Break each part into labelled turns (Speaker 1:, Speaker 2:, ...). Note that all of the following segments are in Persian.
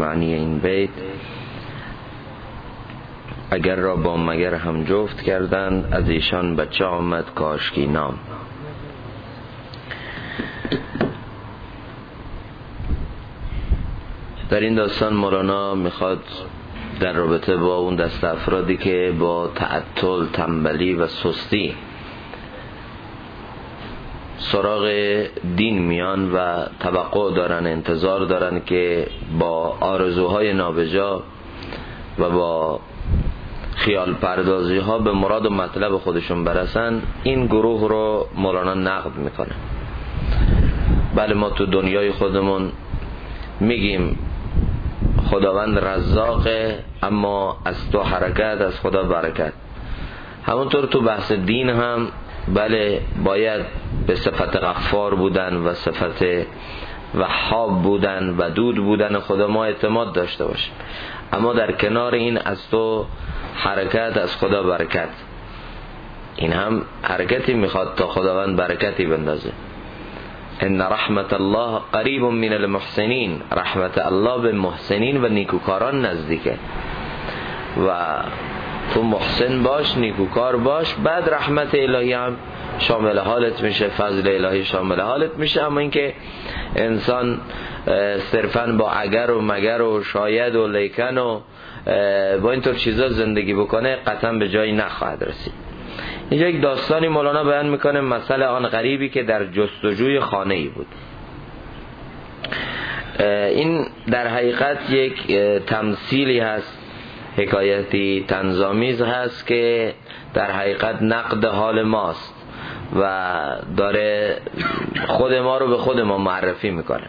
Speaker 1: معنی این بیت: اگر را با مگر هم جفت کردند، از ایشان بچه آمد کاشکی نام. در این داستان مولانا میخواد در رابطه با اون دست افرادی که با تعطل، تنبلی و سستی سراغ دین میان و توقع دارن، انتظار دارن که با آرزوهای نابجا و با خیال پردازی ها به مراد و مطلب خودشون برسن، این گروه رو مولانا نقد میکنه. بله، ما تو دنیای خودمون میگیم خداوند رزاقه، اما از تو حرکت، از خدا برکت. همونطور تو بحث دین هم بله باید به صفت غفار بودن و صفت وهاب بودن و ودود بودن خدا ما اعتماد داشته باشیم، اما در کنار این از تو حرکت، از خدا برکت، این هم حرکتی میخواد تا خداوند برکتی بندازه. ان رحمت الله قریب من المحسنین، رحمت الله به محسنین و نیکوکاران نزدیکه و تو محسن باش، نیکوکار باش، بعد رحمت الهی هم شامل حالت میشه، فضل الهی شامل حالت میشه. اما اینکه انسان صرفاً با اگر و مگر و شاید و لیکن و با اینطور چیزا زندگی بکنه قطعا به جایی نخواهد رسید. اینجا یک داستانی مولانا بیان میکنه، مسئله آن غریبی که در جستجوی خانه‌ای بود. این در حقیقت یک تمثیلی هست، حکایتی طنزآمیز هست که در حقیقت نقد حال ماست و داره خود ما رو به خود ما معرفی میکنه.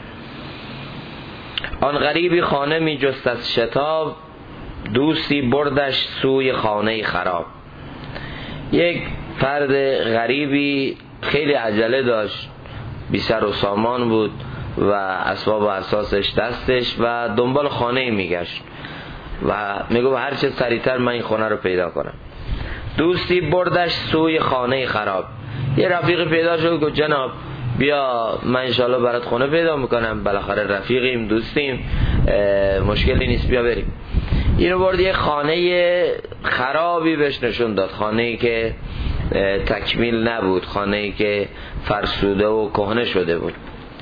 Speaker 1: آن غریبی خانه می جست از شتاب، دوستی بردش سوی خانه خراب. یک فرد غریبی خیلی عجله داشت، بی سر و سامان بود و اسباب و اساسش دستش و دنبال خانه میگشت و میگو هر چه سریعتر من این خانه رو پیدا کنم. دوستی بردش سوی خانه خراب. یه رفیق پیدا شد که جناب بیا من انشالله برات خونه پیدا میکنم، بالاخره رفیقیم، دوستیم، مشکلی نیست، بیا بریم. اینو برد یه خانه خرابی بهش نشون داد، خانه‌ای که تکمیل نبود، خانه‌ای که فرسوده و کهنه شده بود.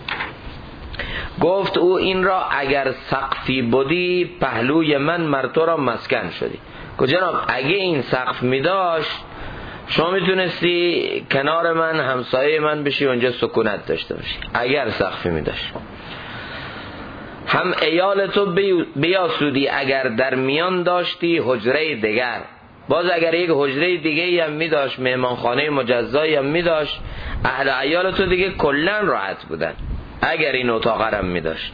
Speaker 1: گفت او این را اگر سقفی بودی، پهلوی من مرتو را مسکن شدی. گفت جناب اگه این سقف می داشت شما میتونستی کنار من، همسایه من بشی، اونجا سکونت داشته باشی. اگر سقفی می داشت. هم ایال تو بیاسودی اگر در میان داشتی حجره دیگر. باز اگر یک حجره دیگه هم می داشت، مهمانخانه مجزایی هم می داشت، اهل ایال تو دیگه کلن راحت بودن اگر این اتاق هم می داشت.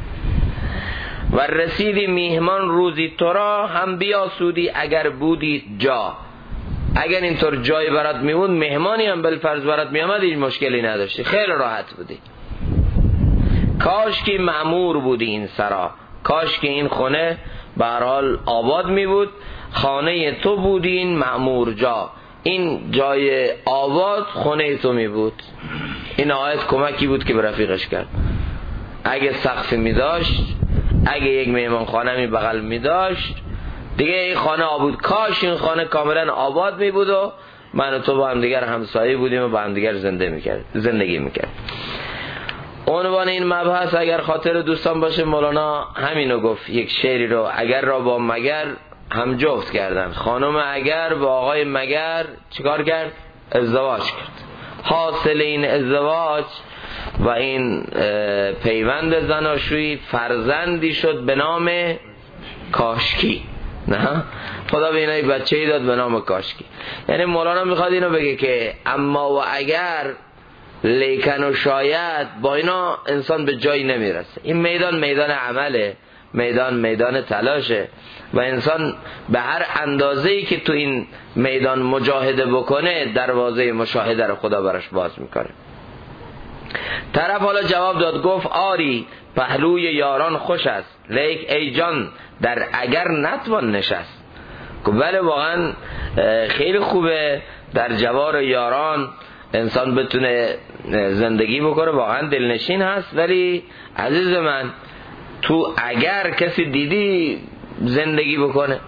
Speaker 1: و رسیدی میهمان روزی تو را، هم بیاسودی اگر بودی جا. اگر اینطور جای برات میمون، مهمانی هم بالفرض برات میامد، هیچ مشکلی نداشتی، خیلی راحت بودی. کاش که معمور بودی این سرا، کاش که این خونه به هر حال آباد می بود، خانه تو بودین معمور جا، این جای آباد خونه تو می بود. این آیت کمکی بود که به رفیقش کرد. اگه سقفی می داشت، اگه یک میهمان خانه می بغل می داشت، دیگه این خانه آباد. کاش این خانه کاملا آباد می بود و من و تو با هم دیگر همسایه بودیم و با هم دیگر زندگی می کرد. عنوان این مبحث اگر خاطر دوستان باشه، مولانا همینو گفت، یک شعری رو: اگر را با مگر هم جفت کردن. خانم اگر با آقای مگر چیکار کرد؟ ازدواج کرد. حاصل این ازدواج و این پیوند زناشویی فرزندی شد به نام کاشکی. نه خدا به اینای بچه‌ای داد به نام کاشکی. یعنی مولانا میخواد اینو بگه که اما و اگر، لیکن و شاید، با اینا انسان به جایی نمیرسه. این میدان میدان عمله، میدان تلاشه و انسان به هر اندازه‌ای که تو این میدان مجاهده بکنه، دروازه مشاهده رو خدا براش باز میکنه. طرف حالا جواب داد، گفت آری پهلوی یاران خوش است، لیک ای جان در اگر نتوان نشست. که بله واقعا خیلی خوبه در جوار یاران انسان بتونه زندگی بکنه، واقعا دلنشین هست، ولی عزیز من تو اگر کسی دیدی زندگی بکنه؟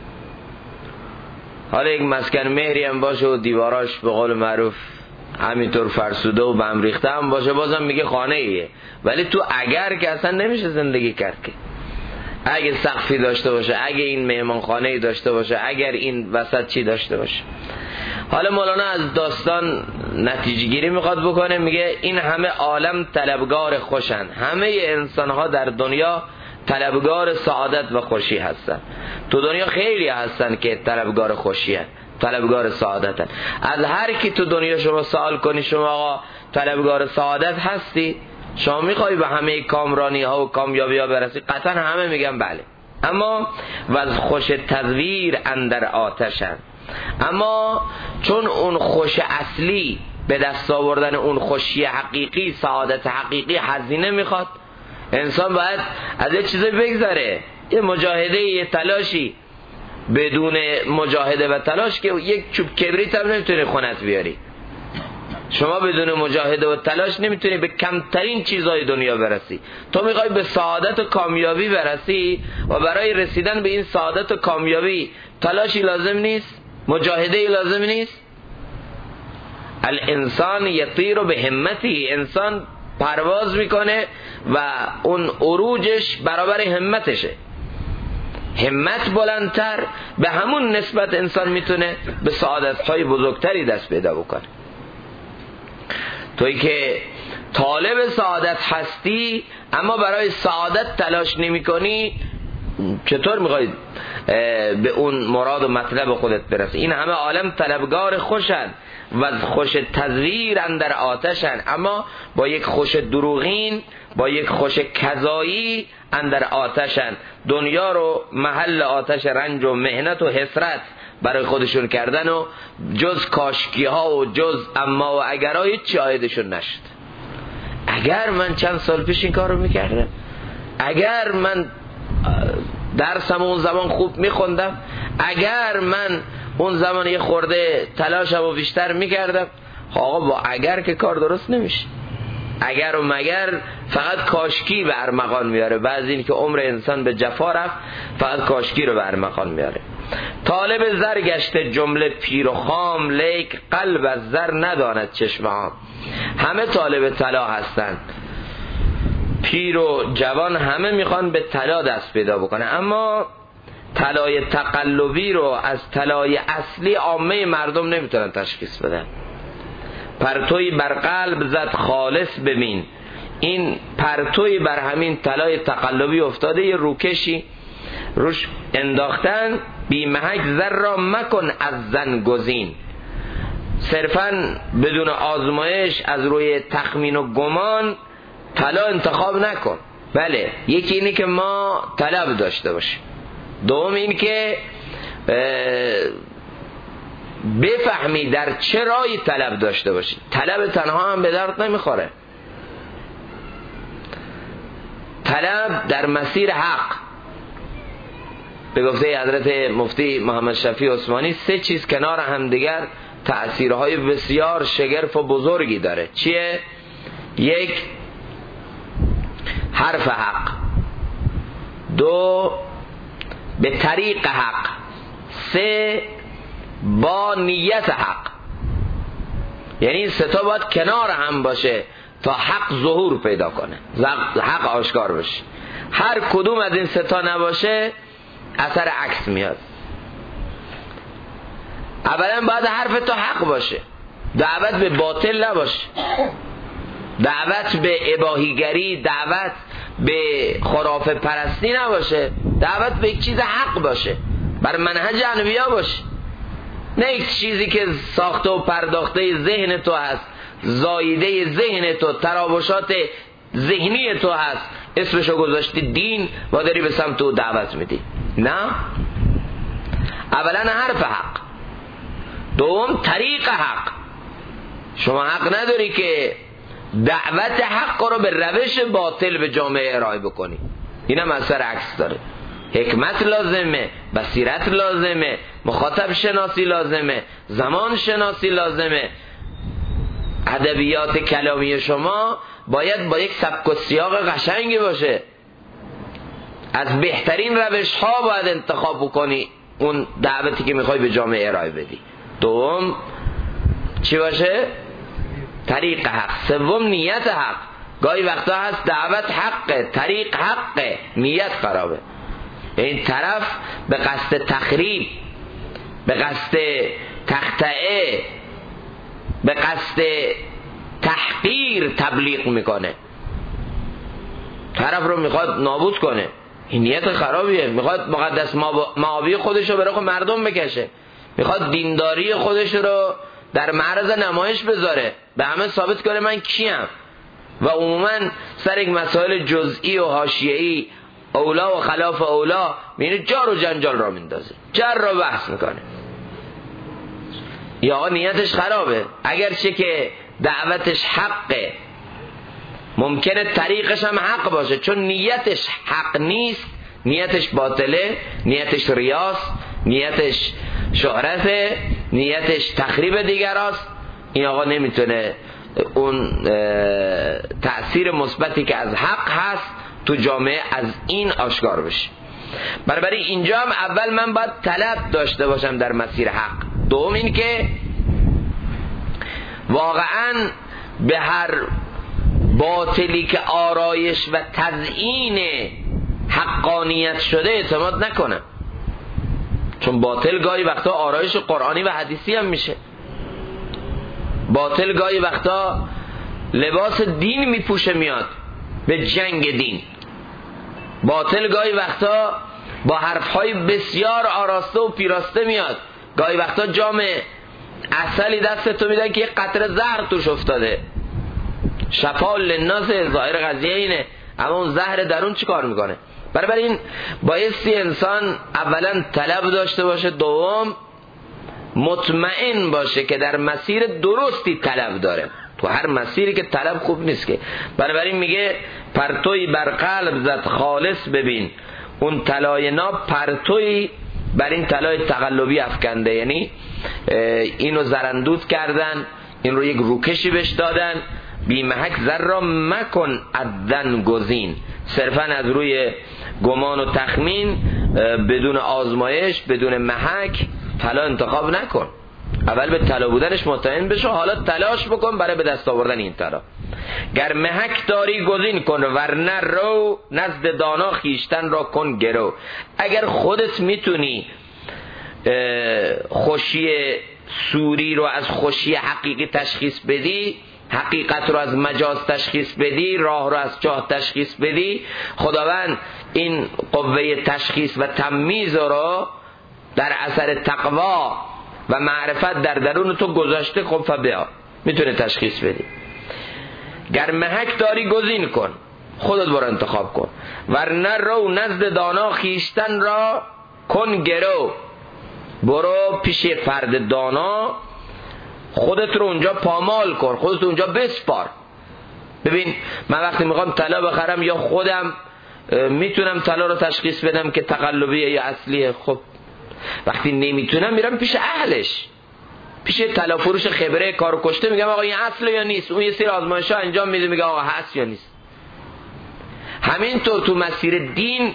Speaker 1: حالا یک مسکن مهری هم باشه و دیواراش به قول معروف همینطور فرسوده و بم ریخته هم باشه، بازم میگه خانه ایه. ولی تو اگر که اصلا نمیشه زندگی کرد که. اگه سقفی داشته باشه، اگه این مهمان خانه‌ای داشته باشه، اگر این وسط چی داشته باشه. حالا مولانا از داستان نتیجه گیری میخواد بکنه، میگه این همه عالم طلبگار خوشن، همه انسان ها در دنیا طلبگار سعادت و خوشی هستن. تو دنیا خیلی هستن که طلبگار خوشی هستن، طلبگار سعادت هستن. از هر کی تو دنیا شما سوال کنی شما آقا طلبگار سعادت هستی؟ شما میخوای به همه کامرانی ها و کامیابی ها برسی؟ قطعا همه میگن بله. اما و از خوش تزویر اندر آتشن، اما چون اون خوش اصلی به دست آوردن اون خوشی حقیقی، سعادت حقیقی هزینه میخواد. انسان باید از یه چیزی بگذره، یه مجاهده، یه تلاشی. بدون مجاهده و تلاش که یک چوب کبریت هم نمیتونی خونت بیاری. شما بدون مجاهده و تلاش نمیتونی به کمترین چیزهای دنیا برسی. تو میخوای به سعادت و کامیابی برسی و برای رسیدن به این سعادت و کامیابی تلاشی لازم نیست، مجاهده لازم نیست. الانسان یطیر به همتی، انسان پرواز میکنه و اون عروجش برابر همتشه. همت بلندتر، به همون نسبت انسان میتونه به سعادتهای بزرگتری دست پیدا بکنه. تویی که طالب سعادت هستی اما برای سعادت تلاش نمی کنی، چطور میخواید به اون مراد و مطلب خودت برسی؟ این همه عالم طلبگار خوشن و خوش تزویر اندر آتشن، اما با یک خوش دروغین، با یک خوش کذایی اندر آتشن. دنیا رو محل آتش رنج و مهنت و حسرت برای خودشون کردن و جز کاشکی ها و جز اما و اگرها هیچی عایدشون نشد. اگر من چند سال پیش این کار رو میکردم، اگر من درسم اون زمان خوب میخوندم، اگر من اون زمان یه خورده تلاشم رو بیشتر میکردم. آقا با اگر که کار درست نمیشه. اگر و مگر فقط کاشکی به ارمغان میاره. بعضی این که عمر انسان به جفا رفت فقط کاشکی رو به ارمغان میاره. طالب زر گشته جمله پیر و خام، لیک قلب از زر نداند چشمه ها. همه طالب طلا هستن، پیر و جوان همه میخوان به طلا دست پیدا بکنه، اما طلای تقلبی رو از طلای اصلی عامه مردم نمیتونن تشخیص بدن. پرتوی بر قلب زد خالص ببین، این پرتوی بر همین طلای تقلبی افتاده، یه روکشی روش انداختن. بی محک زر را مکن از زن گزین، صرفا بدون آزمایش از روی تخمین و گمان طلا انتخاب نکن. بله، یکی اینی که ما طلب داشته باشیم، دوم این که بفهمی در چه راهی طلب داشته باشی. طلب تنها هم به درد نمیخوره. طلب در مسیر حق، به گفته حضرت مفتی محمد شفیع عثمانی 3 چیز کنار هم دیگر تأثیرهای بسیار شگرف و بزرگی داره. چیه؟ 1 حرف حق، 2 به طریق حق، 3 با نیت حق. یعنی این 3 تا باید کنار هم باشه تا حق ظهور پیدا کنه، حق آشکار بشه. هر کدوم از این 3 تا نباشه اثر عکس میاد. اولا باید حرف تو حق باشه، دعوت به باطل نباشه، دعوت به اباحیگری، دعوت به خرافه پرستی نباشه، دعوت به یک چیز حق باشه، بر منهج انبیا باشه، نه یک چیزی که ساخته و پرداخته ذهن تو هست، زایده ذهن تو، تراوشات ذهنی تو هست، اسمشو گذاشتی دین و داری به سمت او دعوت میدی. نه، اولا حرف حق، دوم طریق حق. شما حق نداری که دعوت حق رو به روش باطل به جامعه ارائه بکنی، اینم اثر عکس داره. حکمت لازمه، بصیرت لازمه، مخاطب شناسی لازمه، زمان شناسی لازمه. ادبیات کلامی شما باید با یک سبک و سیاق قشنگی باشه. از بهترین روش ها باید انتخاب بکنی اون دعوتی که میخوای به جامعه ارائه بدی. دوم چی باشه؟ طریق حق. سوم نیت حق. گاهی وقتا هست دعوت حقه، طریق حقه، نیت خرابه. این طرف به قصد تخریب، به قصد تخطئه، به قصد تحقیر تبلیغ میکنه، طرف رو میخواد نابود کنه. این نیت خرابیه. میخواد مقدس معابی خودش رو به رخ مردم بکشه، میخواد دینداری خودش رو در معرض نمایش بذاره، به همه ثابت کنه من کیم، و عموما سر یک مسائل جزئی و حاشیه‌ای اولا و خلاف اولا میره جار و جنجال را میندازه، جر را بحث میکنه. یا نیتش خرابه، اگرچه که دعوتش حقه، ممکنه طریقش هم حق باشه، چون نیتش حق نیست، نیتش باطله، نیتش ریاست، نیتش شهرته، نیتش تخریب دیگراست. این آقا نمیتونه اون تأثیر مثبتی که از حق هست تو جامعه از این آشکار بشه. بنابراین اینجا هم اول من باید طلب داشته باشم در مسیر حق. دوم این که واقعا به هر باطلی که آرایش و تزیین حقانیت شده اعتماد نکنم، چون باطل گاهی وقتا آرایش قرآنی و حدیثی هم میشه. باطل گاهی وقتا لباس دین میپوشه میاد به جنگ دین. باطل گاهی وقتا با حرفهای بسیار آراسته و پیراسته میاد. گاهی وقتا جام عسلی دست تو میدن که یک قطره زهر توش افتاده، شفا للناس، ظاهر قضیه اینه، اما اون زهر درون چی کار میکنه؟ بنابراین بایستی انسان اولا طلب داشته باشه، دوم مطمئن باشه که در مسیر درستی طلب داره. تو هر مسیری که طلب خوب نیست که. بنابراین میگه پرتوی بر قلب زد خالص ببین، اون طلای ناب پرتوی بر این طلای تقلبی افکنده، یعنی اینو زرندود کردن، این رو یک روکشی بهش دادن. بی محک زر را مکن عدن گزین، صرفا از روی گمان و تخمین بدون آزمایش بدون محک طلا انتخاب نکن. اول به طلا بودنش مطمئن بشو، حالا تلاش بکن برای به دست آوردن این طلا. گر محک داری گزین کن، ورنه رو نزد دانا خیشتن را کن گرو. اگر خودت میتونی خوشی سوری رو از خوشی حقیقی تشخیص بدی، حقیقت رو از مجاز تشخیص بدی، راه رو از چاه تشخیص بدی، خداوند این قوه تشخیص و تمییز رو در اثر تقوا و معرفت در درون تو گذاشته. خب فبیا میتونه تشخیص بدی. گر محک داری گزین کن، خودت برو انتخاب کن، ورنه رو نزد دانا خیشتن را کن گرو. برو پیش فرد دانا، خودت رو اونجا پامال کن، خودت رو اونجا بسپار. ببین من وقتی میخوام طلا بخرم، یا خودم میتونم طلا رو تشخیص بدم که تقلبیه یا اصلیه. خب وقتی نمیتونم میرم پیش اهلش، پیش طلا فروش خبره کارو کشته، میگم آقا این اصله یا نیست. اون یه سری آزمایش‌ها انجام میده، میگه آقا هست یا نیست. همینطور تو مسیر دین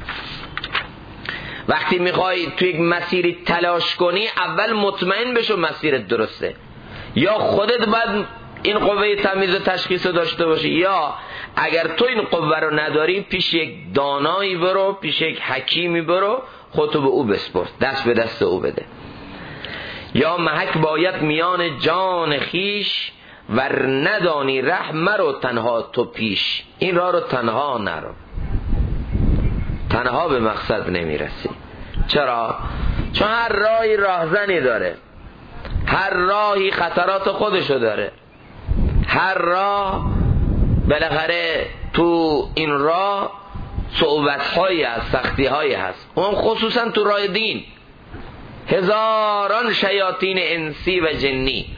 Speaker 1: وقتی میخوای تو یک مسیری تلاش کنی، اول مطمئن بشو مسیرت درسته. یا خودت باید این قوه تمییز و تشخیص رو داشته باشی، یا اگر تو این قوه رو نداری پیش یک دانایی برو، پیش یک حکیمی برو، خودتو به او بسپر، دست به دست او بده. یا محک باید میان جان خیش، ور ندانی ره مرو تنها تو پیش. این راه رو تنها نرو، تنها به مقصد نمیرسی. چرا؟ چون هر راهی راهزنی داره، هر راهی خطرات خودشو داره، هر راه بالاخره تو این راه صعوبت‌هایی هست، سختی‌هایی هست. اون خصوصا تو راه دین هزاران شیاطین انسی و جنی،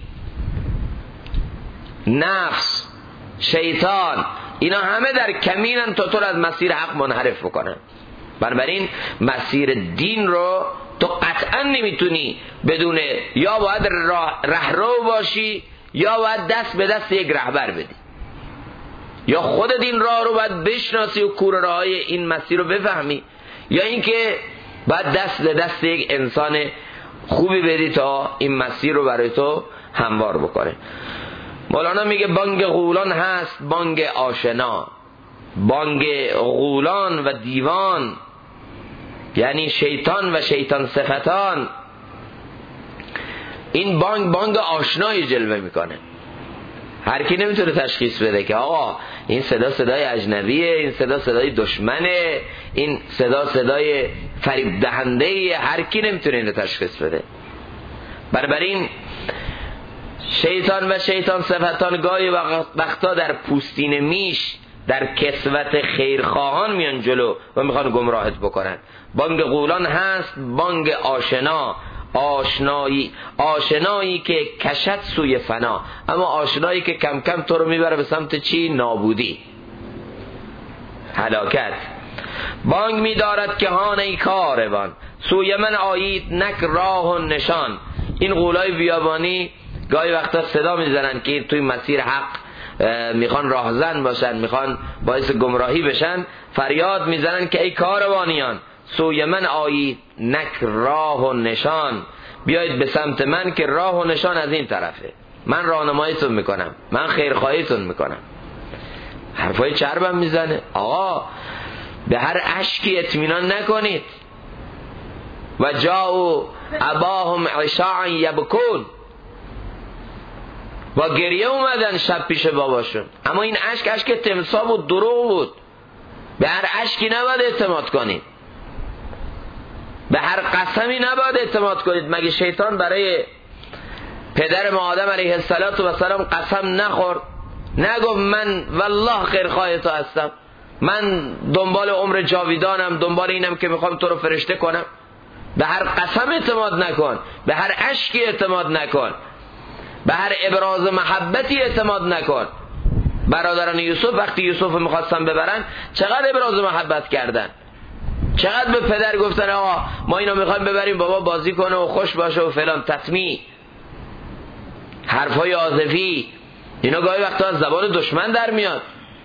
Speaker 1: نفس، شیطان، اینا همه در کمینن تا تو رو از مسیر حق منحرف بکنن. بنابراین مسیر دین رو تو قطعا نمیتونی بدون، یا باید رهرو باشی یا باید دست به دست یک رهبر بدی. یا خودت این راه رو باید بشناسی و کوره راهای این مسیر رو بفهمی، یا اینکه باید دست به دست یک انسان خوبی بدی تا این مسیر رو برای تو هموار بکنه. مولانا میگه بانگ غولان هست بانگ آشنا. بانگ غولان و دیوان یعنی شیطان و شیطان صفتان، این بانگ آشنایی جلوه میکنه. هر کی نمیتونه تشخیص بده که آقا این صدا صدای اجنبیه، این صدا صدای دشمنه، این صدا صدای فریب دهنده. هر کی نمیتونه اینو تشخیص بده. بنابراین شیطان و شیطان صفتان گاهی وقتا در پوستین میش، در کسوت خیرخواهان میان جلو و میخوان گمراهت بکنن. بانگ غولان هست بانگ آشنا، آشنایی که کشد سوی فنا، اما آشنایی که کم کم تو رو میبره به سمت چی؟ نابودی، هلاکت. بانگ میدارد که هانه کاروان، سوی من آیید نک راه و نشان. این غولای بیابانی گاهی وقتا صدا میزنن که توی مسیر حق میخوان راهزن باشن، میخوان باعث گمراهی بشن، فریاد میزنن که ای کاروانیان سوی من آیید نک راه و نشان، بیایید به سمت من که راه و نشان از این طرفه، من راهنماییتون میکنم، من خیرخواهیتون میکنم. حرفای چربم میزنه. آقا به هر اشکی اطمینان نکنید. و جاءوا اباهم عشاء یبکون، و گریه اومدن شب پیش باباشون، اما این اشک تمسا بود، دروغ بود. به هر اشکی نباید اعتماد کنید، به هر قسمی نباید اعتماد کنید. مگه شیطان برای پدر ما آدم علیه السلام قسم نخورد؟ نگفت من والله خیرخواه تو هستم، من دنبال عمر جاویدانم، دنبال اینم که میخوام تو رو فرشته کنم؟ به هر قسم اعتماد نکن، به هر اشکی اعتماد نکن، به هر ابراز محبتی اعتماد نکن. برادران یوسف وقتی یوسف میخواستن ببرن چقدر ابراز محبت کردن، چقدر به پدر گفتن آقا ما اینو میخوایم ببریم بابا بازی کنه و خوش باشه و فلان، تطمیع، حرفای عاطفی. اینا گاهی وقتا از زبان دشمن در میاد.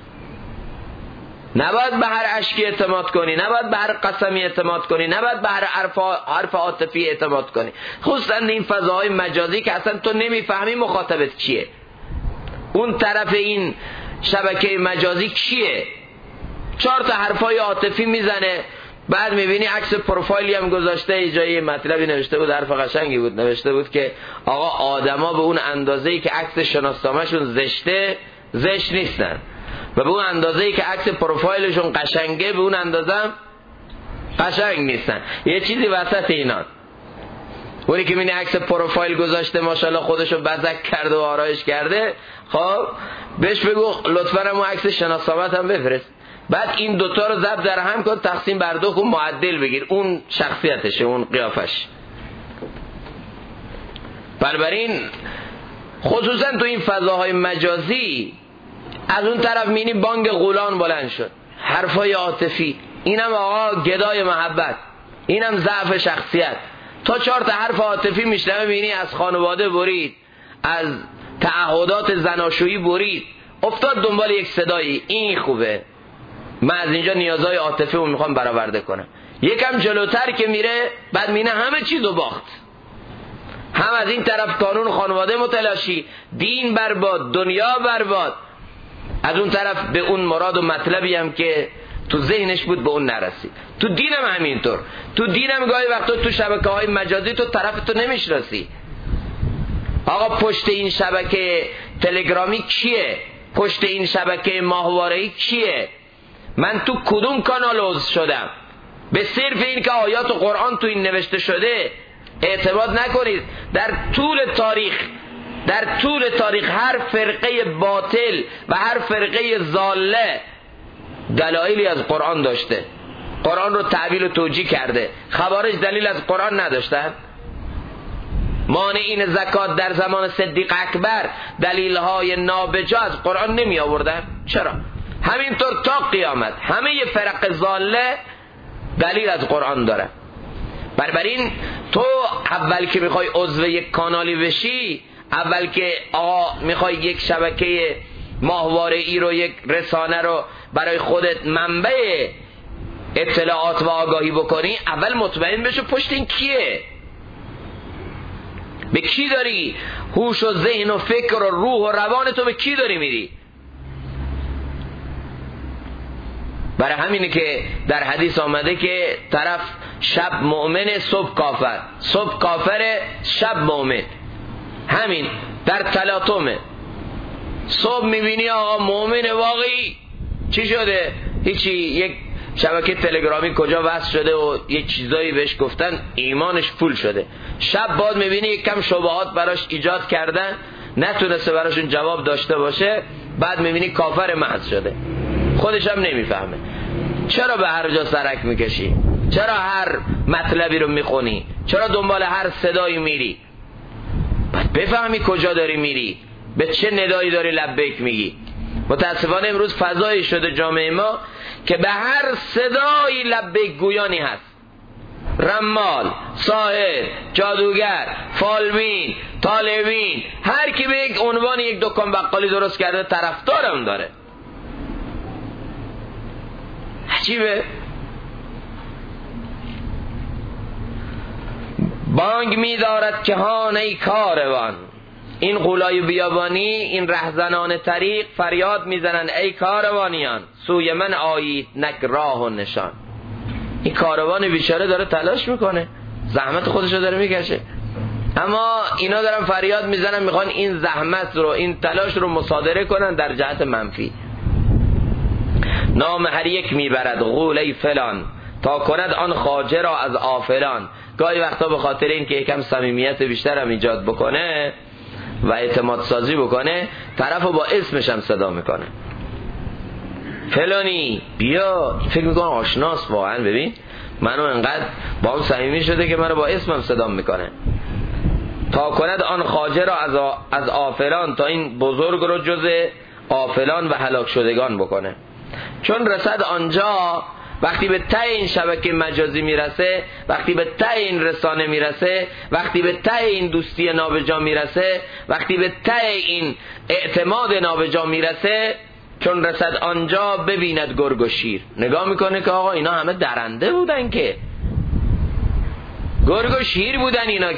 Speaker 1: نباید به هر اشکی اعتماد کنی، نباید به هر قسمی اعتماد کنی، نباید به هر حرف عاطفی اعتماد کنی، خصوصا این فضاهای مجازی که اصلا تو نمیفهمی مخاطبت کیه، اون طرف این شبکه مجازی کیه. 4 تا حرفای عاطفی میزنه، بعد میبینی عکس پروفایلی هم گذاشته، جایی مطلبی نوشته بود، حرف قشنگی بود، نوشته بود که آقا آدما به اون اندازه‌ای که عکس شناسنامه‌شون زشت نیستن و به اون اندازه‌ای که عکس پروفایلشون قشنگه به اون اندازه قشنگ نیستن. یه چیزی وسط اینان. اونی که می‌بینی عکس پروفایل گذاشته ماشاءالله خودشو بزک کرده و آرایش کرده، خب بهش بگو لطفاً اون عکس شناسنامه‌ت هم بفرست، بعد این دوتا رو ضرب در هم کن، تقسیم بر 2 کن، معدل بگیر، اون شخصیتشه، اون قیافش. بنابراین خصوصا تو این فضاهای مجازی از اون طرف مینی بانگ غولان بلند شد، حرفای عاطفی، اینم آقا گدای محبت، اینم ضعف شخصیت. تا 4 تا حرف عاطفی میشنوه میبینی از خانواده برید، از تعهدات زناشویی برید، افتاد دنبال یک صدایی، این خوبه، من از اینجا نیازهای عاطفی رو میخوام برآورده کنم. یکم جلوتر که میره بعد مینه همه چیزو باخت، هم از این طرف قانون خانواده متلاشی، دین برباد، دنیا برباد، از اون طرف به اون مراد و مطلبی هم که تو ذهنش بود به اون نرسید. تو دینم همینطور، تو دینم گاهی وقتا تو شبکه‌های مجازی تو طرفتو نمیشناسی. آقا پشت این شبکه تلگرامی کیه؟ پشت این شبکه ماهواره‌ای کیه؟ من تو کدوم کانال عضو شدم؟ به صرف این که آیات قرآن تو این نوشته شده اعتماد نکنید. در طول تاریخ هر فرقه باطل و هر فرقه ضاله دلایلی از قرآن داشته، قرآن رو تعبیل و توجیه کرده. خوارج دلیل از قرآن نداشتن؟ مانعین زکات در زمان صدیق اکبر دلیل‌های نابجا از قرآن نمی آوردن؟ چرا؟ همینطور تا قیامت همه فرق ضاله دلیل از قرآن داره. بنابراین تو اول که میخوای عضو یک کانالی بشی، اول که میخوای یک شبکه ماهواره ای رو، یک رسانه رو برای خودت منبع اطلاعات و آگاهی بکنی، اول مطمئن بشو پشت این کیه، به کی داری هوش و ذهن و فکر و روح و روان تو به کی داری میری. برای همینه که در حدیث آمده که طرف شب مؤمن صبح کافر، صبح کافر شب مؤمن، همین در تلاطمه. صبح میبینی آقا مؤمن واقعی، چی شده؟ هیچی، یک شبکه تلگرامی کجا وصل شده و یک چیزایی بهش گفتن ایمانش فول شده. شب بعد میبینی یک کم شبهات براش ایجاد کردن، نتونسته براشون جواب داشته باشه، بعد میبینی کافر محض شده، خودش هم نمیفهمه. چرا به هر جا سرک میکشی؟ چرا هر مطلبی رو میخونی؟ چرا دنبال هر صدایی میری؟ باید بفهمی کجا داری میری، به چه ندایی داری لبیک میگی. متاسفانه امروز فضایی شده جامعه ما که به هر صدایی لبیک گویانی هست. رمال، ساحر، جادوگر، فالبین، طالبین، هر کی به یک عنوان یک دکان بقالی درست کرده طرفدارم داره. عجیبه. بانگ می دارد که هان ای کاروان، این غولای بیابانی، این رهزنان طریق فریاد میزنن ای کاروانیان، سوی من آیید نک راه و نشان. این کاروان بیچاره داره تلاش میکنه، زحمت خودشو داره میکشه، اما اینا دارن فریاد میزنن، میخوان این زحمت رو، این تلاش رو مصادره کنن در جهت منفی. نام هر یک میبرد غول ای فلان، تا کند آن خواجه را از آفلان. گاهی وقتا به خاطر این که یکم صمیمیت بیشتر هم ایجاد بکنه و اعتماد سازی بکنه، طرفو با اسمش هم صدا میکنه. فلانی بیا، فکر میکنه آشناس واقعا، ببین منو انقدر با هم صمیمی شده که منو با اسمم صدا میکنه. تا کند آن خواجه را از آفلان، تا این بزرگ رو جز آفلان و هلاک شدگان بکنه. چون رسد آنجا، وقتی به ته این شبکه مجازی میرسه، وقتی به ته این رسانه میرسه، وقتی به ته این دوستی نابجا میرسه، وقتی به ته این اعتماد نابجا میرسه، چون رسد آنجا ببیند گرگ و شیر. نگاه میکنه که آقا اینا همه درنده بودن، که گرگ و شیر بودن، اینا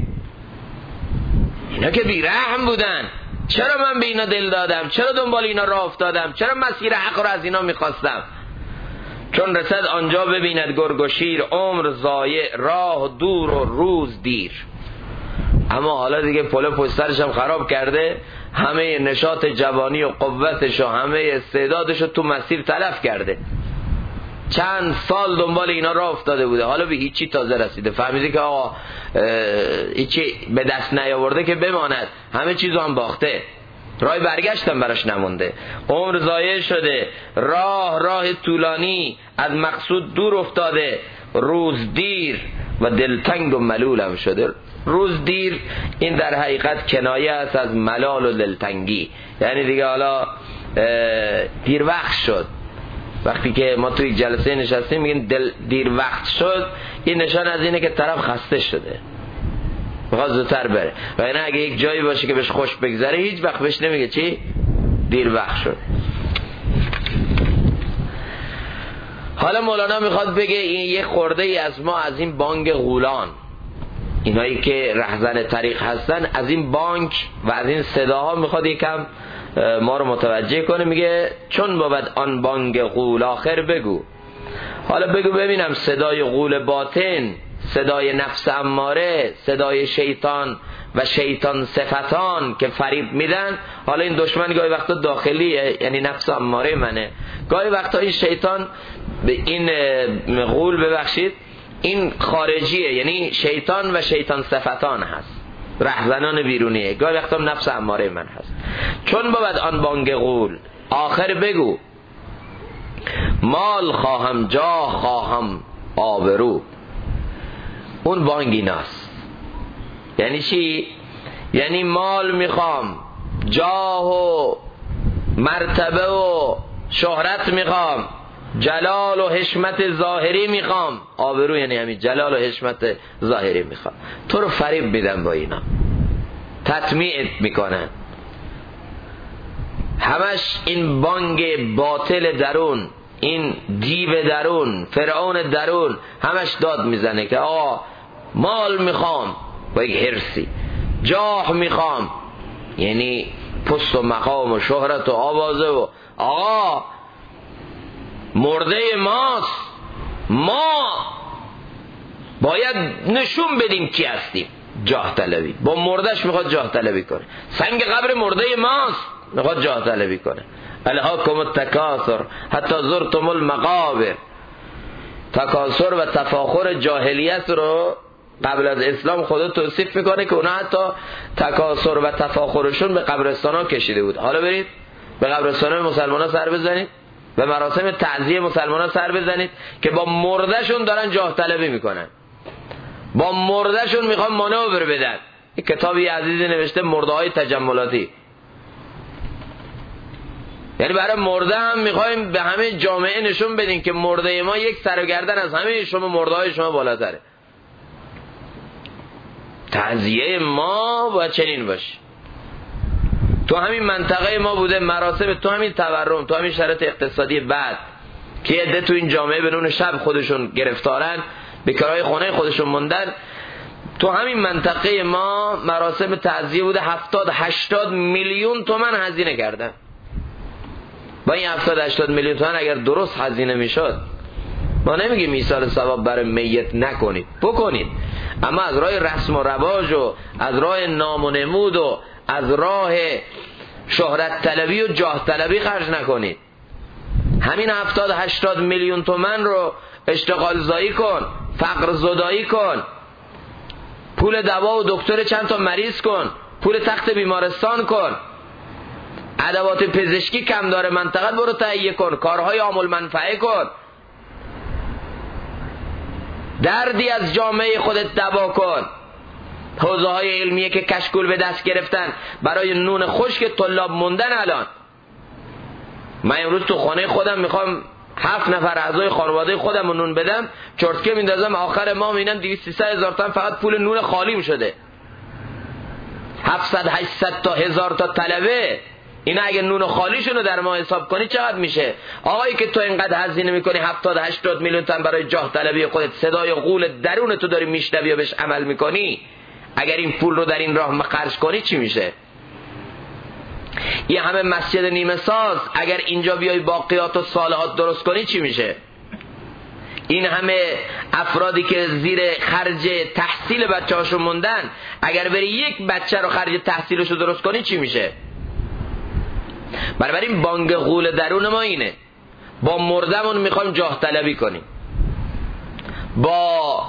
Speaker 1: که بیرحم بودن. چرا من به اینا دل دادم؟ چرا دنبال اینا راه افتادم؟ چرا مسیر حق رو از اینا میخواستم؟ چون رسد آنجا ببیند گرگ و شیر، عمر ضایع، راه دور و روز دیر. اما حالا دیگه پل پشت سرش هم خراب کرده، همه نشاط جوانی و قوتش و همه استعدادش رو تو مسیر تلف کرده. چند سال دنبال اینا راه افتاده بوده، حالا به هیچی تازه رسیده، فهمیده که آقا هیچی به دست نیاورده که بماند، همه چیزو هم باخته، راه برگشتم براش نمونده، عمر ضایع شده، راه طولانی، از مقصود دور افتاده، روز دیر و دلتنگ و ملولم شده. روز دیر این در حقیقت کنایه است از ملال و دلتنگی، یعنی دیگه حالا دیر وقت شد. وقتی که ما توی جلسه نشستیم میگیم دیر وقت شد، این نشان از اینه که طرف خسته شده، میخواد زودتر بره. و اینه اگه یک جایی باشه که بهش خوش بگذره، هیچ وقت بهش نمیگه چی؟ دیر وقت شد. حالا مولانا میخواد بگه این یه خورده ای از ما از این بانگ غولان، اینایی که رهزن طریق هستن، از این بانک و از این صداها میخواد یکم ما رو متوجه کنه. میگه چون بود آن بانگ غول آخر بگو. حالا بگو ببینم صدای غول باطن، صدای نفس اماره، صدای شیطان و شیطان صفتان که فریب میدن. حالا این دشمن گاهی وقتا داخلیه، یعنی نفس اماره منه، گاهی وقتا این شیطان، این غول ببخشید، این خارجیه، یعنی شیطان و شیطان صفتان هست، رهزنان بیرونیه، گاهی وقتا نفس اماره من هست. چون بود آن بانگ غول آخر بگو، مال خواهم جا خواهم آبرو. اون بانگ ایناست. یعنی چی؟ یعنی مال میخوام، جاه و مرتبه و شهرت میخوام، جلال و حشمت ظاهری میخوام. آبرو یعنی همین جلال و حشمت ظاهری میخوام. تو رو فریب میدن با اینا، تطمیعت میکنن. همش این بانگ باطل درون، این دیو درون، فرعون درون همش داد میزنه که آقا مال میخوام با یک حرسی، جاه میخوام یعنی پست و مقام و شهرت و آوازه و آقا مرده ماست، ما باید نشون بدیم کی هستیم. جاه طلبی، با مردش میخواد جاه طلبی کنه. سنگ قبر مرده ماست میخواد جاه طلبی کنه. الهاکم التکاثر حتی زرتم المقابر. تکاثر و تفاخر جاهلیت رو قبل از اسلام خدا توصیف میکنه که اونا حتی تکاثر و تفاخرشون به قبرستان ها کشیده بود. حالا برید به قبرستان مسلمان ها سر بزنید، به مراسم تعزیه مسلمان ها سر بزنید که با مردشون دارن جاه طلبی میکنن، با مردشون میخوان مانور بدن. یک کتابی عزیزی نوشته مرده های تجملاتی، یعنی برای مرده هم میخوایم به همه جامعه نشون بدیم که مرده ما یک سر و گردن از همه شما مرده های شما بالاتره. تعزیه ما باید چنین باشه. تو همین منطقه ما بوده مراسم، تو همین تورم، تو همین شرایط اقتصادی بد که عده تو این جامعه به نون شب خودشون گرفتارن، به کرای خونه خودشون موندن، تو همین منطقه ما مراسم تعزیه بوده 70-80 میلیون تومان هزینه کردن. با این 70-80 میلیون تومان اگر درست هزینه میشد، ما نمیگیم ایصال ثواب برای میت نکنید، بکنید، اما از راه رسم و رواج و از راه نام و نمود و از راه شهرت طلبی و جاه طلبی خرج نکنید. همین 70-80 میلیون تومان رو اشتغال زایی کن، فقر زدایی کن، پول دوا و دکتر چند تا مریض کن، پول تخت بیمارستان کن، ادوات پزشکی کم داره منطقه برو تهیه کن، کارهای عام المنفعه کن، دردی از جامعه خودت دوا کن. حوزه های علمیه که کشکول به دست گرفتن برای نون خشک طلاب موندن. الان من امروز تو خانه خودم میخوام 7 نفر اعضای خانواده خودم رو نون بدم، چرتکه میندازم آخر ماه میبینم 200-300 هزار تومان فقط پول نون خالیم شده. 700-800 تا 1000 تا طلبه، اینا اگه نون خالیشون رو در ماه حساب کنی چقدر میشه؟ آقایی که تو اینقدر هزینه میکنی 70-80 میلیون تومان برای جاه طلبی خودت، صدای غول درون تو داری میشنوی و بهش عمل میکنی، اگر این پول رو در این راه خرج کنی چی میشه؟ یه همه مسجد نیمه ساز اگر اینجا بیای باقیات و صالحات درست کنی چی میشه؟ این همه افرادی که زیر خرج تحصیل بچه هاشو موندن، اگر بری یک بچه رو خرج تحصیلشو درست کنی چی میشه؟ بنابراین بانگ غول درون ما اینه، با مردمون میخوایم جاه طلبی کنیم، با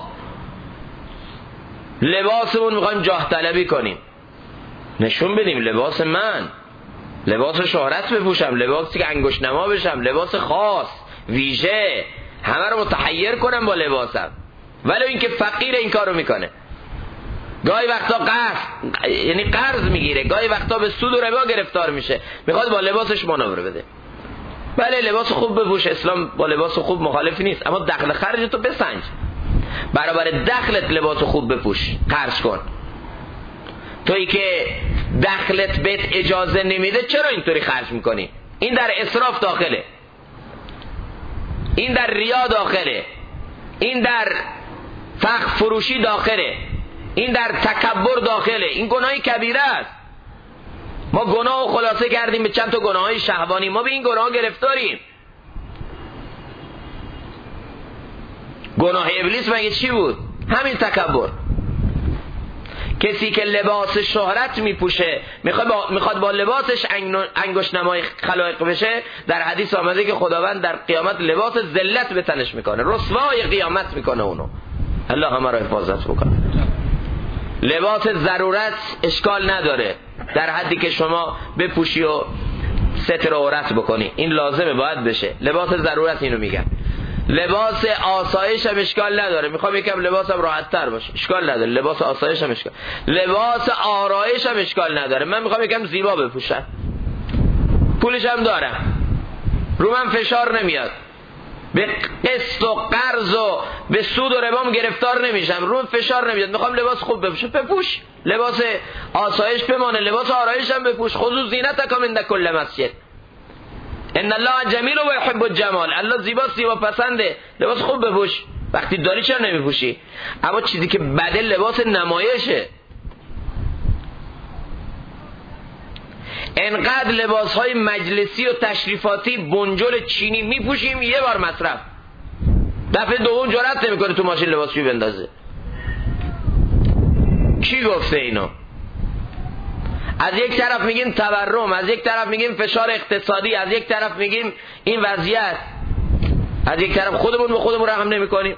Speaker 1: لباسمون میخوایم جاه طلبی کنیم، نشون بدیم لباس من، لباس شهرت بپوشم، لباسی که انگشت نما بشم، لباس خاص ویژه، همه رو متحیر کنم با لباسم. ولی این که فقیر این کارو میکنه، گاهی وقتا یعنی قرض میگیره، گاهی وقتا به سود و ربا گرفتار میشه، میخواد با لباسش مانور بده. بله لباس خوب بپوش، اسلام با لباس خوب مخالفی نیست، اما دخل خرجتو بسنج، برابر دخلت لباس خوب بپوش، خرج کن. تویی که دخلت بهت اجازه نمیده چرا اینطوری خرج میکنی؟ این در اسراف داخله، این در ریا داخله، این در فخر فروشی داخله، این در تکبر داخله. این گناهی کبیره است. ما گناه و خلاصه کردیم به چند تا گناهی شهوانی، ما به این گناه گرفتاریم. گناه ابلیس مگه چی بود؟ همین تکبر. کسی که لباس شهرت میپوشه، میخواد با لباسش انگشت نمای خلایق بشه، در حدیث آمده که خداوند در قیامت لباس ذلت به تنش میکنه، رسوای قیامت میکنه اونو. الله همه را حفاظت بکنه. لباس ضرورت اشکال نداره، در حدی که شما بپوشی و ستر عورت بکنی، این لازمه، باید بشه. لباس ضرورت اینو میگن. لباس آسایش هم اشکال نداره، میخوام یکم لباسم راحت تر باشه، اشکال نداره. لباس آسایش هم اشکال، لباس آرایش هم اشکال نداره. من میخوام یکم زیبا بپوشم، پولش هم دارم، رو من فشار نمیاد، به قسط و قرض و به سود و ربام گرفتار نمیشم، رو فشار نمیاد، میخوام لباس خوب بپوشم، بپوش. لباس آسایش بمانه، لباس آرایش هم بپوش. خذوا زینتکم عند کل مسجد. ان الله جمیل و یحب الجمال، الله زیباست، زیبا پسنده. لباس خوب بپوش، وقتی داری چرا نمیپوشی؟ اما چیزی که بده لباس نمایشه. انقدر لباس های مجلسی و تشریفاتی بنجل چینی میپوشیم، یه بار مصرف، دفعه دوم جرأت نمیکنه تو ماشین لباسشویی بندازه. کی گفته اینو؟ از یک طرف میگیم تورم، از یک طرف میگیم فشار اقتصادی، از یک طرف میگیم این وضعیت، از یک طرف خودمون به خودمون رحم نمیکنیم.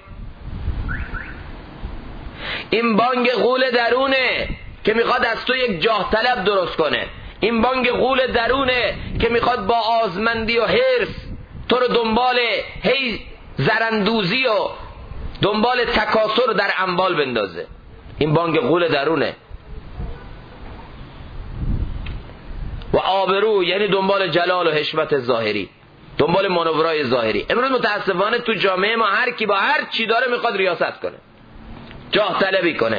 Speaker 1: این بانگ غول درونه که میخواد از تو یک جاه طلب درست کنه. این بانگ غول درونه که میخواد با آزمندی و حرص تو رو دنبال هی زرندوزی و دنبال تکاثر در اموال بندازه. این بانگ غول درونه. و آبرو یعنی دنبال جلال و حشمت ظاهری، دنبال مانورای ظاهری. امروز متاسفانه تو جامعه ما هر کی با هر چی داره میخواد ریاست کنه، جاه طلبی کنه.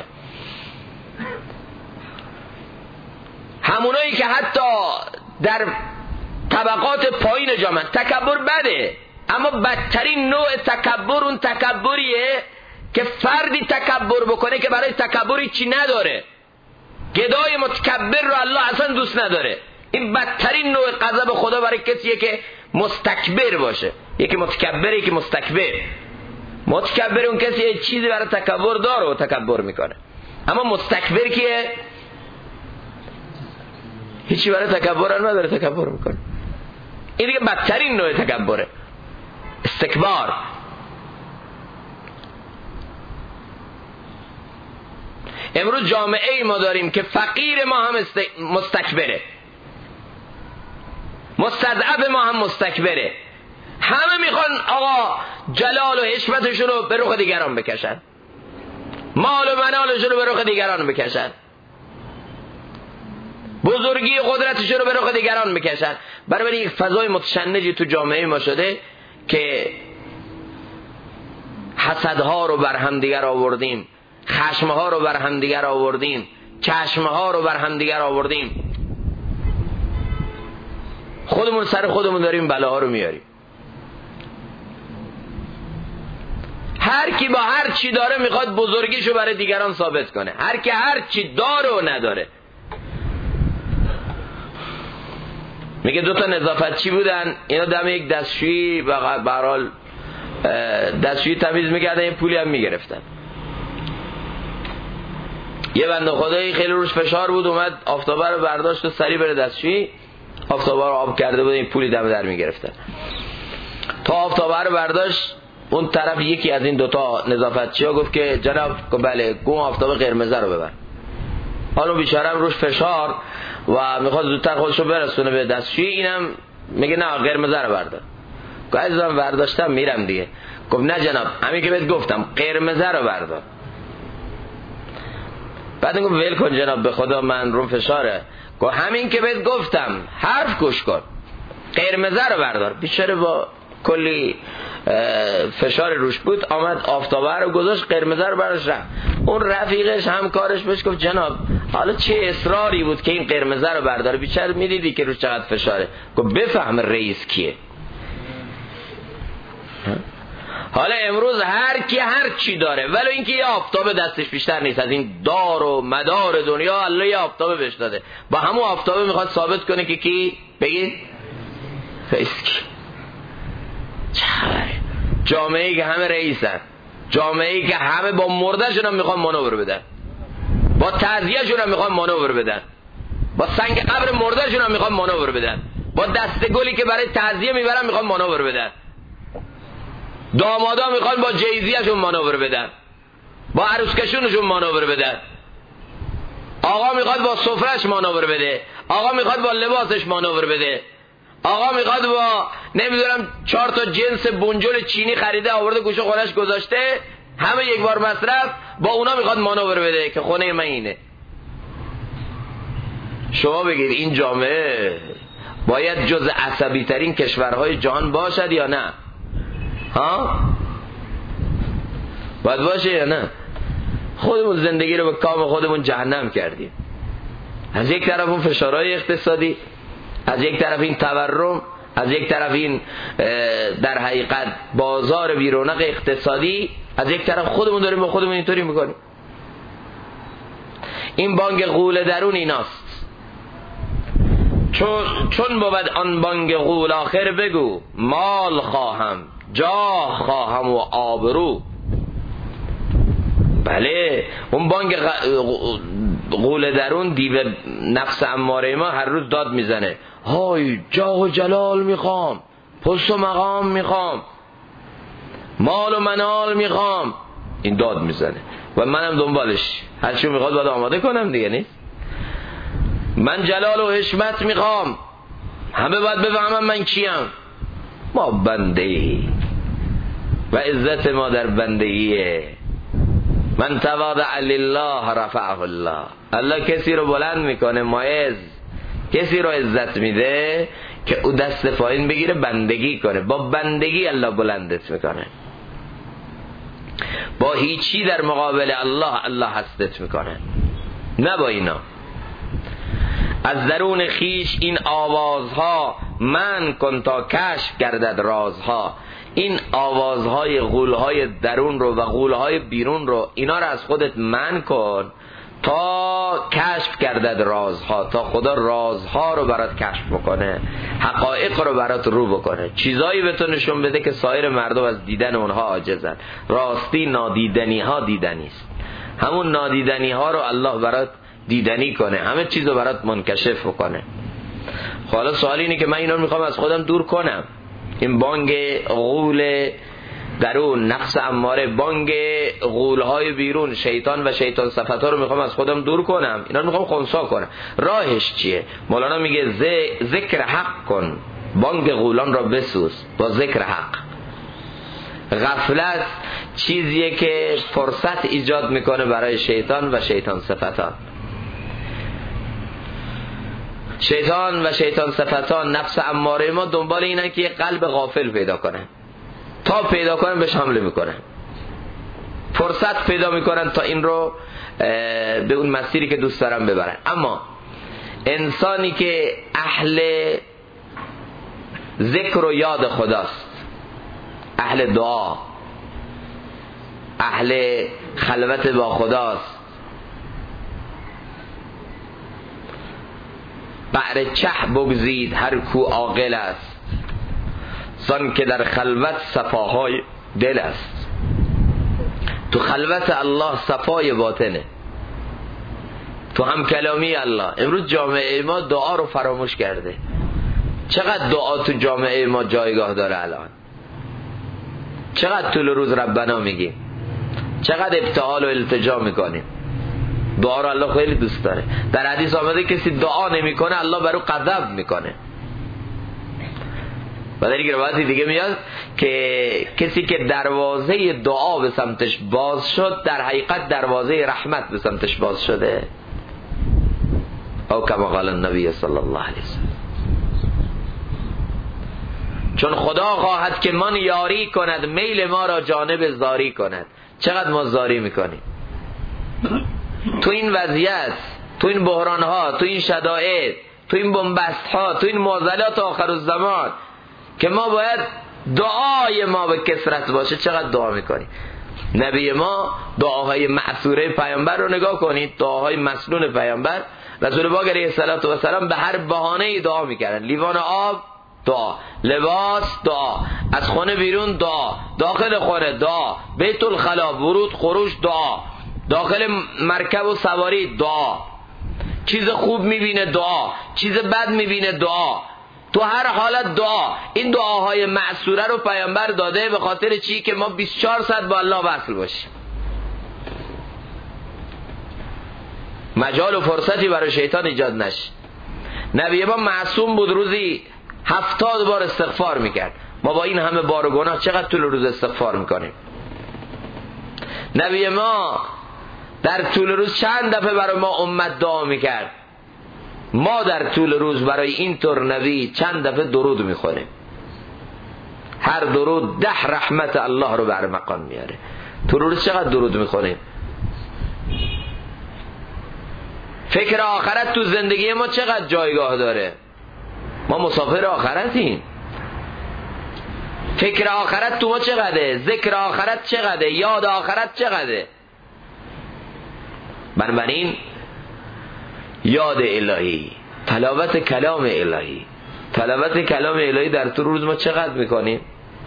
Speaker 1: همونایی که حتی در طبقات پایین جامعه، تکبر بده، اما بدترین نوع تکبر اون تکبریه که فردی تکبر بکنه که برای تکبری چی نداره. گدای متکبر رو الله اصلا دوست نداره. این بدترین نوع غضب خدا برای کسیه که مستکبر باشه. یکی متکبره، یکی مستکبر. متکبر اون کسیه چیزی برای تکبر داره و تکبر میکنه، اما مستکبر کیه؟ هیچی برای تکبر نداره، تکبر میکنه. این دیگه بدترین نوع تکبره، استکبار. امروز جامعه ای ما داریم که فقیر ما هم مستکبره، مستضعف ما هم مستکبره. همه میخوان آقا جلال و حشمتشون رو به رخ دیگران بکشن، مال و منالشون رو به رخ دیگران بکشن، بزرگی و قدرتشون رو به رخ دیگران بکشن. برای یک فضای متشنجی تو جامعه ما شده که حسدها رو بر هم دیگر آوردیم، خشمها رو بر هم دیگر آوردیم، چشمها رو بر هم دیگر آوردیم، خودمون سر خودمون داریم بلاها رو میاریم. هر کی با هر چی داره میخواد بزرگیشو برای دیگران ثابت کنه، هر کی هر چی داره و نداره. میگه دو تا نظافتچی بودن، اینا دم یک دستشویی به هر حال دستشویی تمیز میکردن، یه پولی هم میگرفتن. یه بنده خدایی خیلی روش فشار بود، اومد آفتابه رو برداشت و سری بره دستشویی، آفتابه رو آب کرده بود، این پولی دم در میگرفتن. تا آفتابه رو برداشت، اون طرف یکی از این دوتا نظافتچی‌ها گفت که جناب بله گو آفتابه قرمزه رو ببر. حالا بیچاره روش فشار و میخواد زودتر خودشو برسونه به دستشویی، اینم میگه نه قرمزه رو بردار. گفت عزیزم برداشتم میرم دیگه. گفت نه جناب همین که بهت گفتم قرمزه رو بردار. بعد گفت ول کن جناب به خدا من رو فشاره. گفت همین که بهت گفتم حرف گوش کن، قرمزه رو بردار. بیچاره با کلی فشار روش بود آمد آفتابه رو گذاشت، قرمزه رو براش رفت. اون رفیقش همکارش بهش گفت جناب حالا چه اصراری بود که این قرمزه رو برداره؟ بیچاره میدیدی که روش چقدر فشاره. گفت بفهم رئیس کیه. حالا امروز هر کی هر چی داره، ولو اینکه یه آفتابه دستش بیشتر نیست از این دار و مدار دنیا، الله یه آفتابه بهش داده، با همون آفتابه میخواد ثابت کنه که کی؟ بگید رئیس کی. چه خبره؟ جامعه‌ای که همه رئیسن، جامعه‌ای که همه با مرده‌شون هم میخوان مانور بدن، با تعزیه‌شون هم میخوان مانور بدن، با سنگ قبر مرده‌شون هم میخوان مانور بدن، با دسته گلی که برای تعزیه میبرن میخوان مانور بدن، دامادا میخوان با جیزیه‌شون مانور بدن، با عروسکشونشون مانور بدن، آقا میخواد با سفرهش مانور بده، آقا میخواد با لباسش مانور بده، آقا میخواد با نمیدونم 4 تا جنس بنجل چینی خریده آورده گوشه خونش گذاشته، همه یک بار مصرف، با اونا میخواد مانور بده که خونه من اینه. شما بگید این جامعه باید جز عصبی ترین کشورهای جهان باشد یا نه؟ ها؟ باید باشه یا نه؟ خودمون زندگی رو به کام خودمون جهنم کردیم. از یک طرف اون فشارهای اقتصادی، از یک طرف این تورم، از یک طرف این در حقیقت بازار بیرونق اقتصادی، از یک طرف خودمون داریم با خودمون اینطوری میکنیم. این بانگ غول درون ایناست. چون بود آن بانگ غول آخر بگو مال خواهم، جاه خواهم و آبرو. بله اون بانگ غول درون دیو نفس اماره ما هر روز داد میزنه، های جاه و جلال میخوام، پست و مقام میخوام، مال و منال میخوام، این داد میزنه و منم دنبالش، هرچی میخواد باید آماده کنم دیگه نیست. من جلال و حشمت میخوام، همه باید بفهمم من کیم. ما بنده ای و عزت ما در بندگیه. من تواضع لله رفعه الله. الله کسی رو بلند میکنه، معز، کسی رو عزت میده که او دست پایین بگیره بندگی کنه. با بندگی الله بلندت میکنه، با هیچی در مقابل الله هستت میکنه، نه با اینا. از درون خیش این آوازها من کن تا کشف گردد رازها. این آوازهای غولهای درون رو و غولهای بیرون رو، اینا رو از خودت من کن تا کشف گردد رازها، تا خدا رازها رو برات کشف بکنه، حقایق رو برات رو بکنه، چیزایی به تو نشون بده که سایر مردم از دیدن اونها عاجزن. راستی نادیدنی ها دیدنی است، همون نادیدنی ها رو الله برات دیدنی کنه، همه چیز رو برات منکشف بکنه. حالا سوال اینه که من اینا رو میخوام از خودم دور کنم. این بانگ غول درون نفس اماره، بانگ غولهای بیرون شیطان و شیطان صفتها رو میخوام از خودم دور کنم، اینا رو میخوام خنثی کنم. راهش چیه؟ مولانا میگه ذکر حق کن، بانگ غولان را بسوز با ذکر حق. غفلت چیزیه که فرصت ایجاد میکنه برای شیطان و شیطان صفتان. شیطان و شیطان صفتان نفس اماره ما دنبال اینن که یه قلب غافل پیدا کنن، تا پیدا کنن بهش حمله میکنن، فرصت پیدا میکنن تا این رو به اون مسیری که دوست دارن ببرن. اما انسانی که اهل ذکر و یاد خداست، اهل دعا، اهل خلوت با خداست، بحر چه بگزید هر کو عاقل است، زان که در خلوت صفاهای دل است. تو خلوت الله صفای باطنه، تو هم کلامی الله. امروز جامعه ما دعا رو فراموش کرده. چقدر دعا تو جامعه ما جایگاه داره الان؟ چقدر طول روز ربنا میگیم، چقدر ابتهال و التجا میکنیم. دعا رو الله خیلی دوست داره. در حدیث آمده کسی دعا نمیکنه الله برو غضب میکنه. و در یک روایتی دیگه میاد که کسی که دروازه دعا به سمتش باز شد، در حقیقت دروازه رحمت به سمتش باز شده. او کما قال النبی صلی الله علیه وسلم. چون خدا خواهد که من یاری کند، میل ما را جانب زاری کند. چقدر ما زاری میکنیم تو این وضعیت، تو این بحران ها، تو این شدائد، تو این بنبست ها، تو این معضلات آخر الزمان که ما باید دعای ما به کثرت باشه. چقدر دعا میکنیم. نبی ما دعاهای معصوره پیامبر رو نگاه کنید، دعاهای مسنون پیامبر. رسول پاک علیه السلام به هر بهانه‌ای دعا میکردن. لیوان آب دعا، لباس دعا، از خانه بیرون دعا، داخل خانه دعا، بیت الخلا ورود خروج دعا، داخل مرکب و سواری دعا، چیز خوب میبینه دعا، چیز بد میبینه دعا، تو هر حالت دعا. این دعاهای معصوره رو پیامبر داده به خاطر چی؟ که ما 24 ساعت با الله وصل باشیم، مجال و فرصتی برای شیطان ایجاد نشه. نبی ما معصوم بود، روزی 70 بار استغفار میکرد. ما با این همه بار و گناه چقدر طول روز استغفار میکنیم؟ نبی ما در طول روز چند دفعه برای ما امت دعا میکرد؟ ما در طول روز برای این طور نبی چند دفعه درود میخوریم؟ هر درود 10 رحمت الله رو بر مقام میاره. طول روز چقدر درود میخوریم؟ فکر آخرت تو زندگی ما چقدر جایگاه داره؟ ما مسافر آخرتیم. فکر آخرت تو ما چقدره؟ ذکر آخرت چقدره؟ یاد آخرت چقدره؟ بنابراین یاد الهی، تلاوت کلام الهی، تلاوت کلام الهی در طول روز ما چقدر میکنیم؟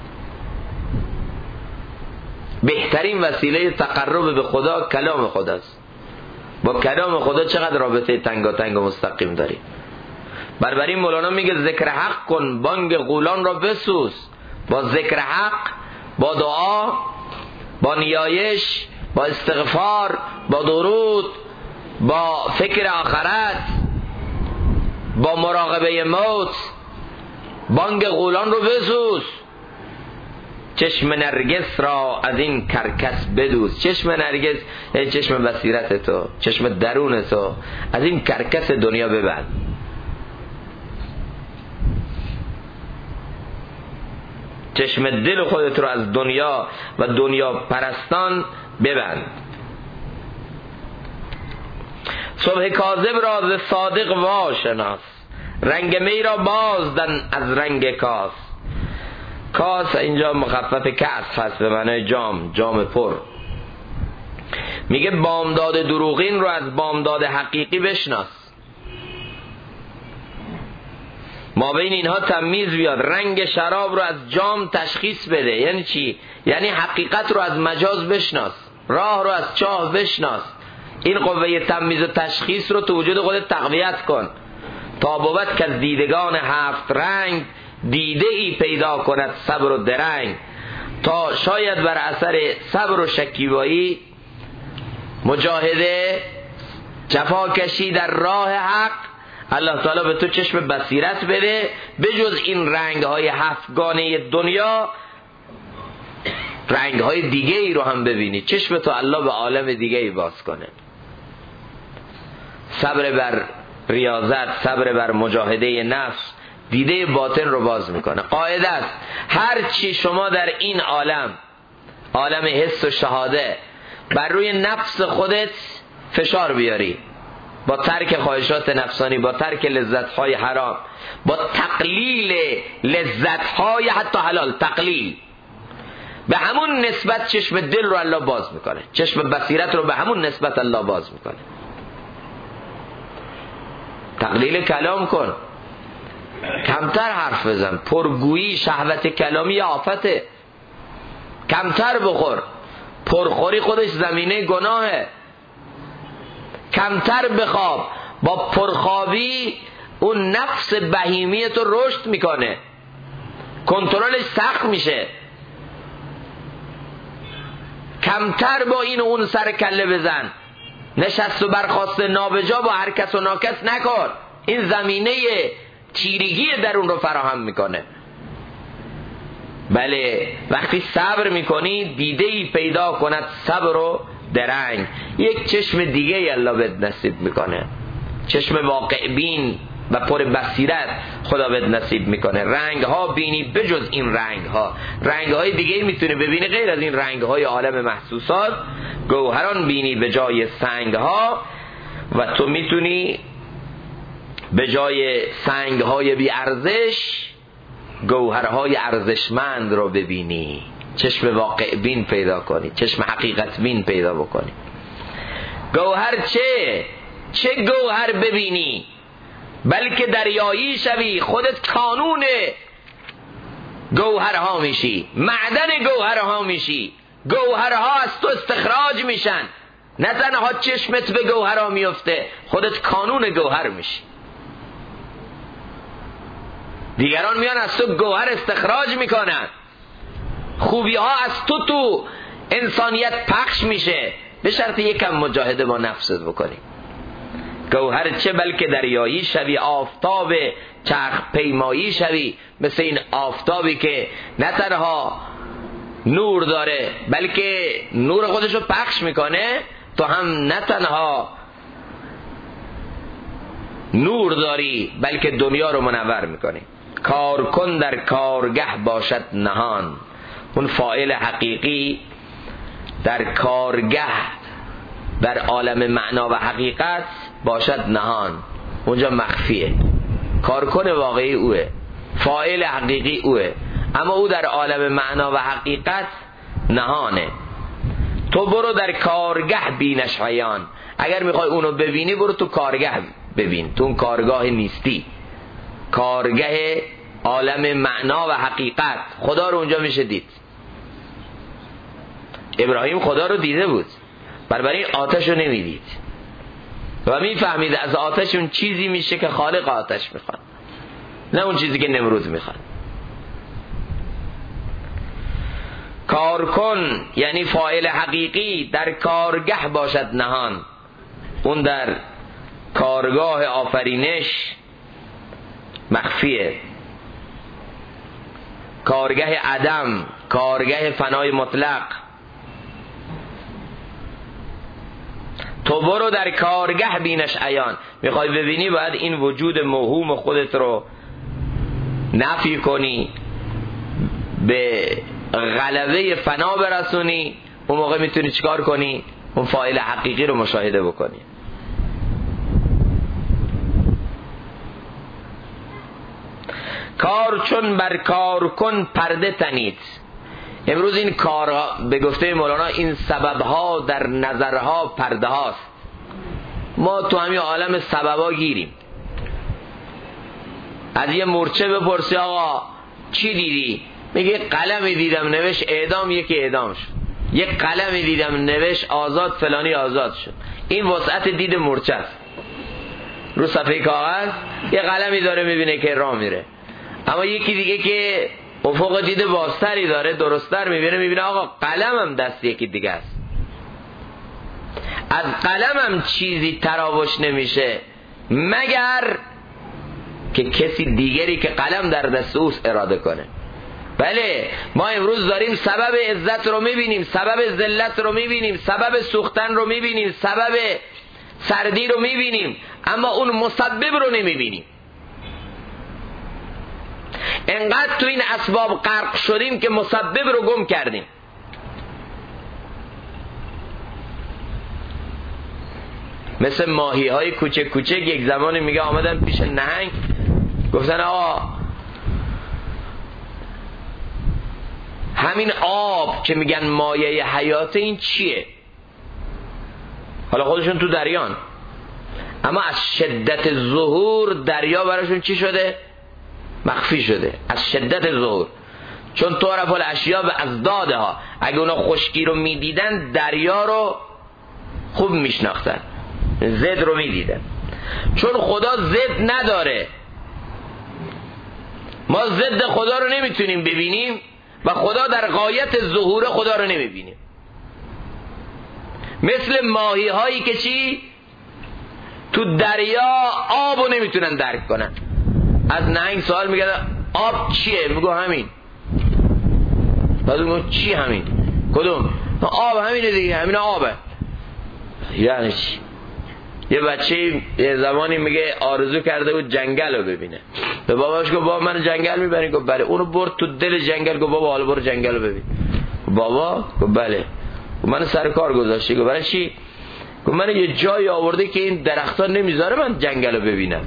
Speaker 1: بهترین وسیله تقرب به خدا کلام خداست. با کلام خدا چقدر رابطه تنگاتنگ و مستقیم داریم. بنابراین مولانا میگه ذکر حق کن، بانگ غولان را بسوز. با ذکر حق، با دعا، با نیایش، با استغفار، با درود، با فکر آخرت، با مراقبه موت، بانگ غولان رو بسوز. چشم نرگس را از این کرکس بدوز. چشم نرگس یعنی چشم بصیرت تو، چشم درون تو، از این کرکس دنیا ببند. چشم دل خودت رو از دنیا و دنیا پرستان ببند. صبح کاذب را ز صادق واشناس، رنگ می را بازدن از رنگ کاس. کاس اینجا مخفف کأس هست به معنای جام، جام پر. میگه بامداد دروغین رو از بامداد حقیقی بشناس. ما بین اینها تمیز بیاد. رنگ شراب رو از جام تشخیص بده. یعنی چی؟ یعنی حقیقت رو از مجاز بشناس، راه رو از چاه بشناس. این قوه تمیز و تشخیص رو تو وجود خودت تقویت کن تا بود که از دیدگان هفت رنگ دیده ای پیدا کند صبر و درنگ. تا شاید بر اثر صبر و شکیبایی، مجاهده، جفاکشی در راه حق، الله تعالی به تو چشم بصیرت بده، بجز این رنگ های هفتگانه دنیا رنگ های دیگه ای رو هم ببینی. چشم تو الله به عالم دیگه ای باز کنه. صبر بر ریاضت، صبر بر مجاهده نفس دیده باطن رو باز میکنه. قاعده است هر چی شما در این عالم، عالم حس و شهاده، بر روی نفس خودت فشار بیاری، با ترک خواهشات نفسانی، با ترک لذت‌های حرام، با تقلیل لذت‌های حتی حلال، تقلیل، به همون نسبت چشم دل رو الله باز میکنه، چشم بصیرت رو به همون نسبت الله باز میکنه. تقلیل کلام کن، کمتر حرف بزن. پرگویی، شهوت کلامی آفته. کمتر بخور. پرخوری خودش زمینه گناهه. کمتر بخواب. با پرخوابی اون نفس بهیمی تو رشد میکنه، کنترلش سخت میشه. کمتر با این و اون سر کله بزن. نشست و برخاست نابجا با هر کس و ناکس نکن. این زمینه تیرگی درون رو فراهم میکنه. بله، وقتی صبر میکنی دیده‌ای پیدا کند صبر و درنگ. یک چشم دیگه ای الله بهت نصیب میکنه، چشم واقع بین و پر بصیرت خدا بهت نصیب میکنه. رنگ ها بینی بجز این رنگ ها. رنگ های دیگه میتونی ببینی غیر از این رنگ های عالم محسوسات. گوهران بینی به جای سنگ ها و تو میتونی به جای سنگ های بی ارزش گوهرهای ارزشمند رو ببینی. چشم واقع بین پیدا کنی، چشم حقیقت بین پیدا بکنی. گوهر چه گوهر ببینی، بلکه دریایی شوی، خودت کانون گوهرها میشی، معدن گوهرها میشی. گوهرها از تو استخراج میشن، نه تنها چشمت به گوهرها میفته، خودت کانون گوهر میشی. دیگران میان از تو گوهر استخراج میکنن، خوبی ها از تو انسانیت پخش میشه، به شرط یکم مجاهده با نفست بکنی. گوهر چه بلکه دریایی شوی، آفتاب چرخ پیمایی شوی، مثل این آفتابی که نه تنها نور داره بلکه نور خودشو پخش میکنه، تو هم نه تنها نور داری بلکه دنیا رو منور میکنی. کار کن در کارگه باشد نهان. اون فاعل حقیقی در کارگه، در عالم معنا و حقیقت باشد نهان، اونجا مخفیه. کارکن واقعی اوه، فاعل حقیقی اوه. اما او در عالم معنا و حقیقت نهانه. تو برو در کارگه بینش عیان. اگر میخوای اونو ببینی برو تو کارگه ببین، تو اون کارگاه نیستی، کارگه عالم معنا و حقیقت. خدا رو اونجا میشه دید. ابراهیم خدا رو دیده بود، بنابراین آتش رو نمیدید و میفهمید از آتش اون چیزی میشه که خالق آتش میخواد، نه اون چیزی که نمرود میخواد. کار کن یعنی فاعل حقیقی در کارگه باشد نهان. اون در کارگاه آفرینش مخفیه، کارگاه عدم، کارگاه فنای مطلق. تو برو در کارگه بینش عیان. میخوای ببینی باید این وجود موهوم خودت رو نفی کنی، به غلبه فنا برسونی. اون موقع میتونی چیکار کنی؟ اون فاعل حقیقی رو مشاهده بکنی. کار چون بر کار کن پرده تنید. امروز این کارها به گفته مولانا این سببها در نظرها پرده هاست. ما تو همین عالم سببها گیریم. از یه مورچه بپرسی آقا چی دیدی؟ میگه قلمی دیدم نوشت اعدام، یکی اعدام شد. یک قلمی دیدم نوشت آزاد، فلانی آزاد شد. این وسعت دید مورچه است. رو صفحه کاغذ یه قلمی داره میبینه که راه میره. اما یکی دیگه که افق دید بازتری داره، درست‌تر میبینه آقا قلمم دست یکی دیگه است. از قلمم چیزی تراوش نمیشه مگر که کسی دیگری که قلم در دست اوست اراده کنه. بله ما امروز داریم سبب عزت رو میبینیم، سبب ذلت رو میبینیم، سبب سوختن رو میبینیم، سبب سردی رو میبینیم، اما اون مسبب رو نمیبینیم. انقدر تو این اسباب غرق شدیم که مسبب رو گم کردیم. مثل ماهی های کوچک کوچک یک زمانی میگه آمدن پیش نهنگ گفتن آقا همین آب که میگن مایه حیات این چیه؟ حالا خودشون تو دریان، اما از شدت ظهور دریا براشون چی شده؟ مخفی شده از شدت ظهور. چون تعرف الاشیاء بأضدادها، اگه اونا خشکی رو میدیدن دریا رو خوب میشناختن، ضد رو میدیدن. چون خدا ضد نداره، ما ضد خدا رو نمیتونیم ببینیم و خدا در غایت ظهور خدا رو نمیبینیم. مثل ماهی هایی که چی؟ تو دریا آب رو نمیتونن درک کنن. از نهنگ سوال میگه آب چیه؟ میگه همین. بعد میگه چی همین؟ کدوم؟ آب همینه دیگه، همین آبه. یعنی چی؟ یه بچه یه زمانی میگه آرزو کرده بود جنگل رو ببینه. به باباش گفت بابا من جنگل میبری؟ گفت بله. اونو برد تو دل جنگل، گفت بابا حالا برو جنگل رو ببین. بابا گفت بله. من سر کار گذاشتی. گفت برای چی؟ گفت من یه جایی آورده که این درخت‌ها نمیذاره من جنگل رو ببینم.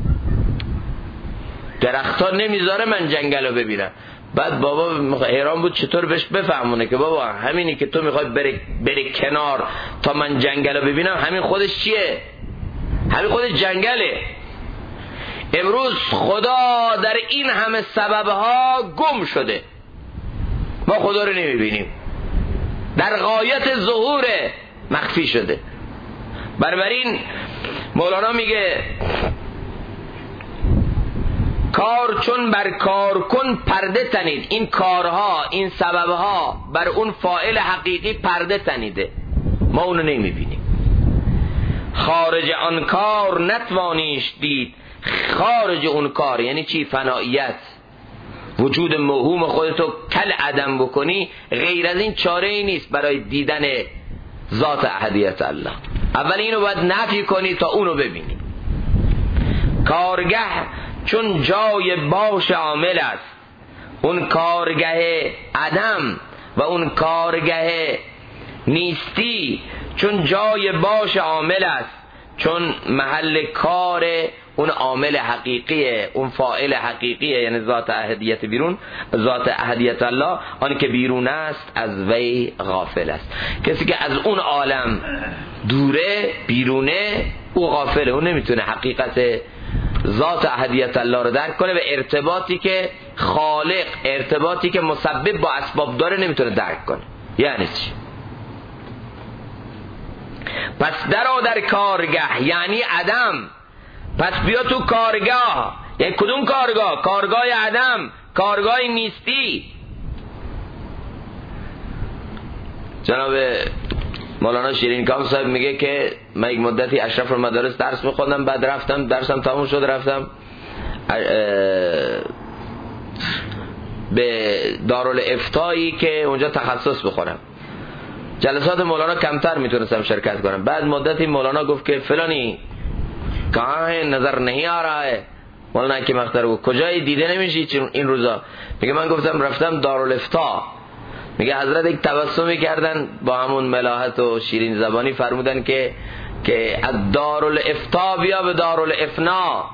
Speaker 1: درخت‌ها نمیذاره من جنگل رو ببینم. بعد بابا حیران بود چطور بهش بفهمونه که بابا همینی که تو میخوای بری کنار تا من جنگل رو ببینم، همین خودش چیه؟ همین خودش جنگله. امروز خدا در این همه سببها گم شده، ما خدا رو نمیبینیم، در غایت ظهور مخفی شده. بنابراین مولانا میگه کار چون بر کار کن پرده تنید. این کارها، این سببها بر اون فاعل حقیقی پرده تنیده، ما اونو نمیبینیم. خارج آن کار نتوانیش دید. خارج اون کار یعنی چی؟ فناییت، وجود موهوم خودتو کل عدم بکنی. غیر از این چاره ای نیست برای دیدن ذات احدیت الله. اول اینو باید نفی کنی تا اونو ببینی. کارگه چون جای باش عامل است، اون کارگه عدم و اون کارگه نیستی چون جای باش عامل است، چون محل کار اون عامل حقیقیه، اون فاعل حقیقیه، یعنی ذات احدیت بیرون، ذات احدیت الله، آن که بیرون است از وی غافل است. کسی که از اون عالم دوره، بیرونه، او غافله، اون نمیتونه حقیقت ذات احدیت الله رو درک کنه و ارتباطی که خالق، ارتباطی که مسبب با اسباب داره نمیتونه درک کنه. یعنی چی؟ پس در کارگاه یعنی عدم، پس بیا تو کارگاه. یعنی کدوم کارگاه؟ کارگاه عدم، کارگاه نیستی. جناب مولانا شیرین کام صاحب میگه که من یک مدتی اشرف المدارس درس میخوندم، بعد رفتم درسم تموم شد، رفتم به دارالافتایی که اونجا تخصص بخونم. جلسات مولانا کمتر میتونستم شرکت کنم. بعد مدتی مولانا گفت که فلانی کہاں ہے، نظر نہیں آ رہا ہے. مولانا که مختار گفت کجایی، دیده نمیشی این روزا؟ میگه من گفتم رفتم دارالافتا. میگه حضرت یک تبسمی کردن با همون ملاحت و شیرین زبانی، فرمودن که از دارالافتا بیا به دارالافنا.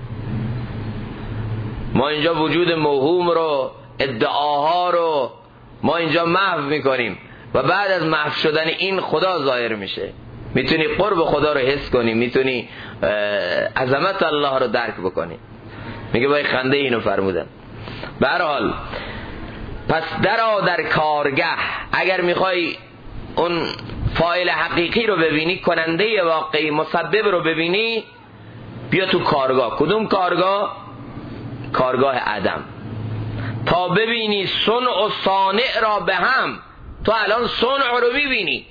Speaker 1: ما اینجا وجود موهوم رو، ادعاها رو ما اینجا محو میکنیم و بعد از محو شدن این خدا ظاهر میشه. میتونی قرب خدا رو حس کنی، میتونی عظمت الله رو درک بکنی. میگه با خنده اینو فرمودن. به هر حال پس در کارگاه، اگر میخوای اون فاعل حقیقی رو ببینی، کننده واقعی، مسبب رو ببینی، بیا تو کارگاه. کدوم کارگاه؟ کارگاه عدم. تا ببینی صنع و صانع را به هم. تو الان صنع رو میبینی،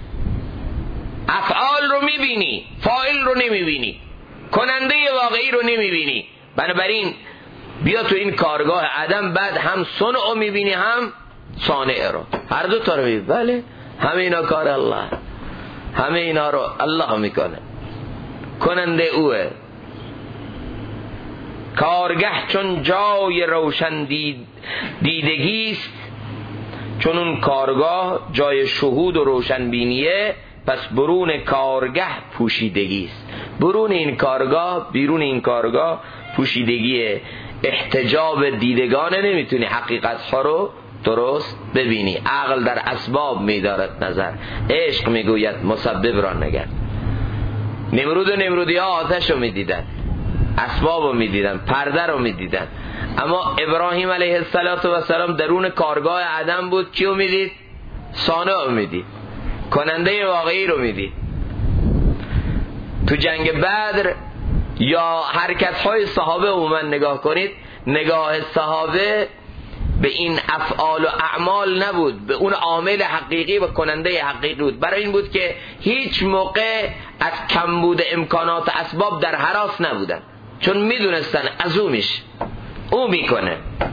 Speaker 1: افعال رو میبینی، فاعل رو نمیبینی، کننده واقعی رو نمیبینی. بنابراین بیا تو این کارگاه عدم، بعد هم صنع رو میبینی هم صانع رو، هر دو تا رو میبینی. بله همه اینا کار الله، همه اینا رو الله میکنه، کننده اوه. کارگاه چون جای روشن دیدگیست، چون اون کارگاه جای شهود و روشن بینیه، پس برون کارگاه پوشیدگیست. برون این کارگاه، بیرون این کارگاه پوشیدگیه. احتجاب دیدگانه، نمیتونی حقیقت ها رو درست ببینی. عقل در اسباب میدارد نظر، عشق میگوید مسبب را نگر. نمرود و نمرودی ها آتش رو میدیدن، اسباب رو میدیدن، پرده رو میدیدن. اما ابراهیم علیه السلام درون کارگاه عدم بود. کیو میدید؟ صانع رو میدید، کننده واقعی رو میدید. تو جنگ بدر یا حرکت های صحابه عموما نگاه کنید، نگاه صحابه به این افعال و اعمال نبود، به اون عامل حقیقی و کننده حقیقی بود. برای این بود که هیچ موقع از کمبود امکانات اسباب در هراس نبودن، چون میدونستن از او میکنه.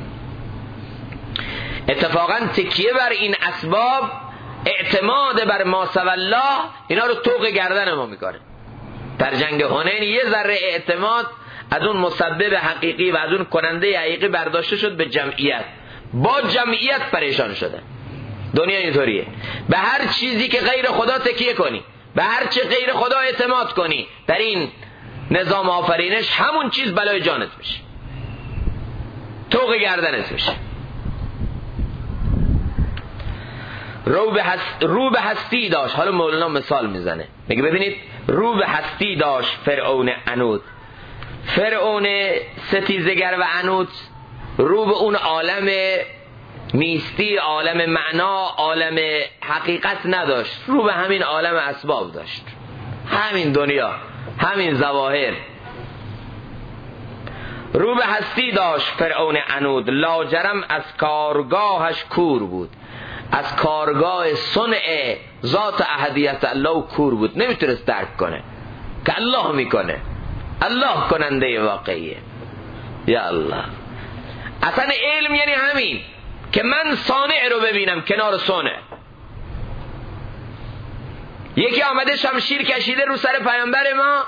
Speaker 1: اتفاقا تکیه بر این اسباب، اعتماد بر ما سوى الله، اینا رو طوق گردن ما میکنه. در جنگ حنین یه ذره اعتماد از اون مسبب حقیقی و از اون کننده حقیقی برداشته شد به جمعیت. با جمعیت پریشان شده. دنیا اینطوریه، به هر چیزی که غیر خدا تکیه کنی، به هر چی غیر خدا اعتماد کنی، در این نظام آفرینش همون چیز بلای جانت میشه، طوق گردنت میشه. رو به هستی داشت. حالا مولانا مثال میزنه، میگه ببینید رو به هستی داشت فرعون عنود. فرعون ستیزگر و عنود رو به اون عالم نیستی، عالم معنا، عالم حقیقت نداشت، رو به همین عالم اسباب داشت، همین دنیا، همین ظواهر. رو به هستی داشت فرعون عنود، لاجرم از کارگاهش کور بود. از کارگاه صنع ذات احدیت الله کور بود، نمیتونست درک کنه که الله میکنه، الله کننده واقعیه. یا الله، اصلا علم یعنی همین که من صانع رو ببینم کنار صنع. یکی آمده شمشیر کشیده رو سر پیامبر ما،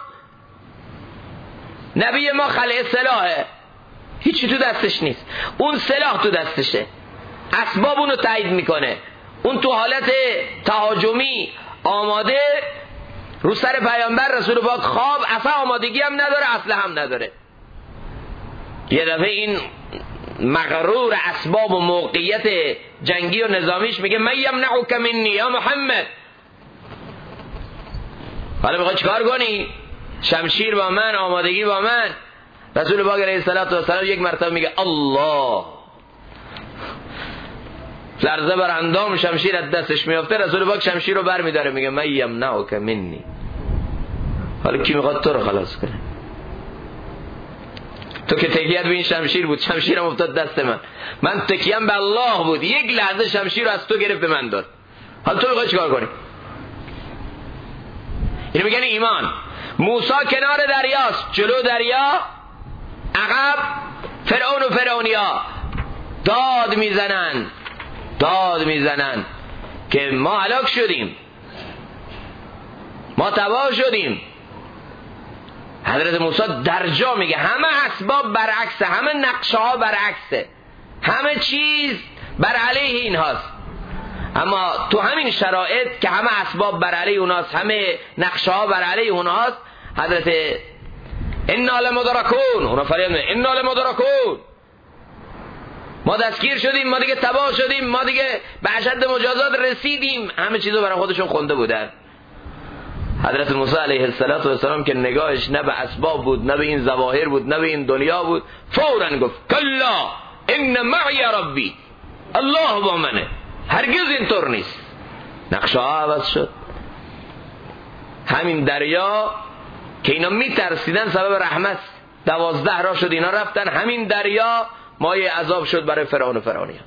Speaker 1: نبی ما خلع سلاحه، هیچی تو دستش نیست، اون سلاح تو دستشه، اسباب اونو تایید میکنه، اون تو حالت تهاجمی آماده رو سر پیامبر رسول پاک خواب اصلا آمادگی هم نداره، اصلا هم نداره. یه دفعه این مغرور اسباب و موقعیت جنگی و نظامیش میگه من یمنعک منی یا محمد. حالا میخوای چیکار کنی؟ شمشیر با من، آمادگی با من. رسول پاک علیه السلام یک مرتبه میگه الله، لرزه بر اندام شمشیر از دستش میافته. رسول پاک شمشیر رو بر میداره میگه من یمنعک منی. حالا کی میخواد تو رو خلاص کنه؟ تو که تکیت به این شمشیر بود، شمشیرم افتاد دست من تکیم به الله بود، یک لحظه شمشیر رو از تو گرفت به من داد. حالا تو میخوای چیکار کنی؟ اینو میگن ایمان. موسی کنار دریاست، جلو دریا، عقب فرعون و فرعونیا داد میزنن که ما هلاک شدیم، ما تباه شدیم. حضرت موسی در جا میگه همه اسباب برعکسه، همه نقشه ها برعکسه، همه چیز بر علیه اینهاست، اما تو همین شرایط که همه اسباب بر علیه اونهاست، همه نقشه ها بر علیه اونهاست، حضرت انا لمدرکون، اونا فریاد میزنن انا لمدرکون، ما دستگیر شدیم، ما دیگه تباه شدیم، ما دیگه به اشد مجازات رسیدیم. همه چیزو برای خودشون خونده بودن. حضرت موسی علیه السلام که نگاهش نه به اسباب بود، نه به این ظواهر بود، نه به این دنیا بود، فوراً گفت کلا ان معی ربی، الله با منه، هرگز اینطور نیست. نقشه ها عوض شد. همین دریا که اینا میترسیدن سبب رحمت 12 را شد، اینا رفتن، همین دریا مایه عذاب شد برای فرعون و فرعونیان.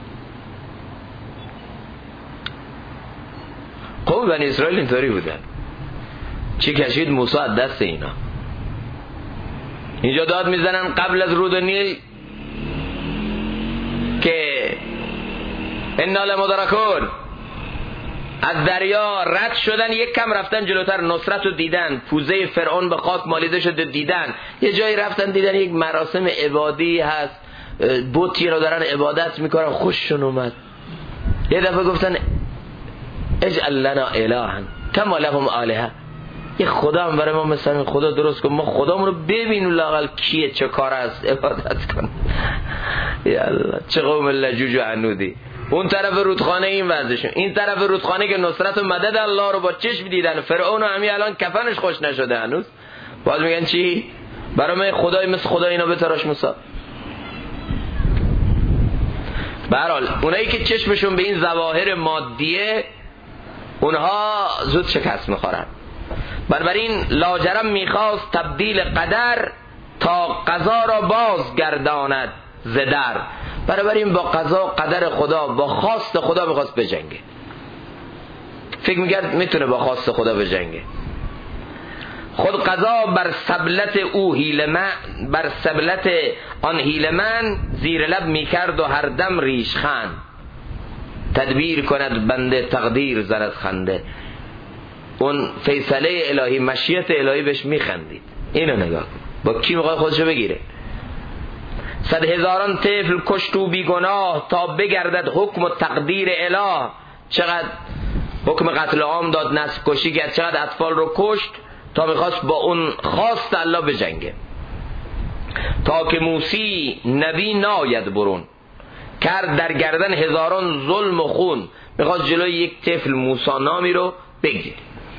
Speaker 1: قوم بنی اسرائیل اینطوری بودن. چی کشید موسی از دست اینا؟ اینجا داد میزنن قبل از رود نیل که انا لمدرکون، از دریا رد شدن، یک کم رفتن جلوتر، نصرت رو دیدن، پوزه فرعون به خاک مالیده شده دیدن، یه جایی رفتن دیدن یک مراسم عبادی هست، بتی رو دارن عبادت میکنن، خوششون اومد. یه دفعه گفتن اجعل لنا الها کما لهم آلهه، یه خدا هم برای ما مثلا این خدا درست کن، ما خدامون رو ببینیم لااقل کیه، چه کار است، عبادت کن. یا الله چه قوم لجوج و عنودی. اون طرف رودخانه این وضعشون، این طرف رودخانه که نصرت و مدد الله رو با چشم دیدن. فرعون همین الان کفنش خوش نشده هنوز، باز میگن چی؟ برای من خدای مثل خدا اینا بتراش موسی. به هر حال اونایی که چشمشون به این ظواهر مادیه، اونها زود شکست میخورن. بنابراین لاجرم میخواست تبدیل قدر تا قضا را بازگرداند ز در. بنابراین با قضا قدر خدا، با خواست خدا میخواست بجنگه. فکر میکرد میتونه با خواست خدا بجنگه. خود قضا بر سبلت او هیلمن، بر سبلت آن هیلمن زیر لب میکرد و هر دم ریشخند. تدبیر کند بنده تقدیر زند خنده. اون فیصله الهی، مشیت الهی بهش میخندید. اینو نگاه کن، با کی میخواد خودشو بگیره؟ 100,000 طفل کشت و بیگناه تا بگردد حکم و تقدیر اله. چقدر حکم قتل عام داد، نسل کشی کرد، چقدر اطفال رو کشت تا میخواست با اون خواست الله بجنگه. تا که موسی نبی ناید برون، کرد در گردن هزاران ظلم و خون. میخواست جلوی یک طفل موسی نامی رو بگیره.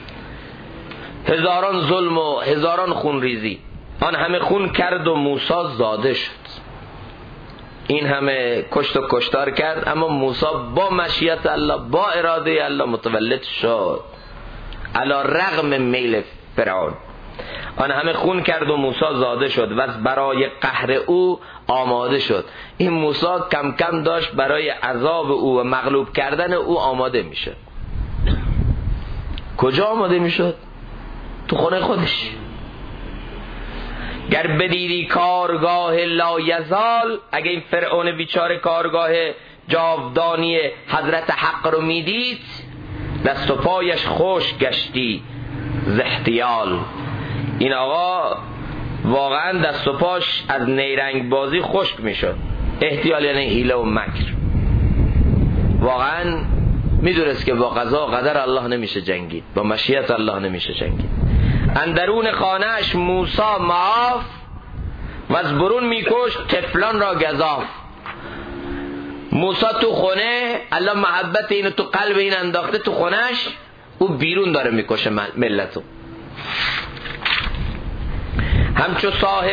Speaker 1: هزاران ظلم و هزاران خون ریزی، آن همه خون کرد و موسی زاده شد. این همه کشت و کشتار کرد، اما موسی با مشیت الله، با اراده الله متولد شد، علی رغم میل فرعون. آن همه خون کرد و موسی زاده شد و از برای قهر او آماده شد. این موسی کم کم داشت برای عذاب او و مغلوب کردن او آماده میشد. کجا آماده میشد؟ تو خونه خودش. گر بدیدی کارگاه لایزال، اگه این فرعون بیچاره کارگاه جاودانی حضرت حق رو میدید، دست و پایش خوش گشتی ز احتیال. این آقا واقعا دست و پاش از نیرنگ بازی خشک میشد. احتیال یعنی حیله و مکر. واقعا میدونست که با قضا و قدر الله نمیشه جنگید، با مشیت الله نمیشه جنگید. اندرون خانهش موسی معاف و از برون میکشت طفلان را گزاف. موسی تو خونه، الله محبت اینو تو قلب این انداخته تو خونهش، او بیرون داره میکشه ملتو. همچو صاحب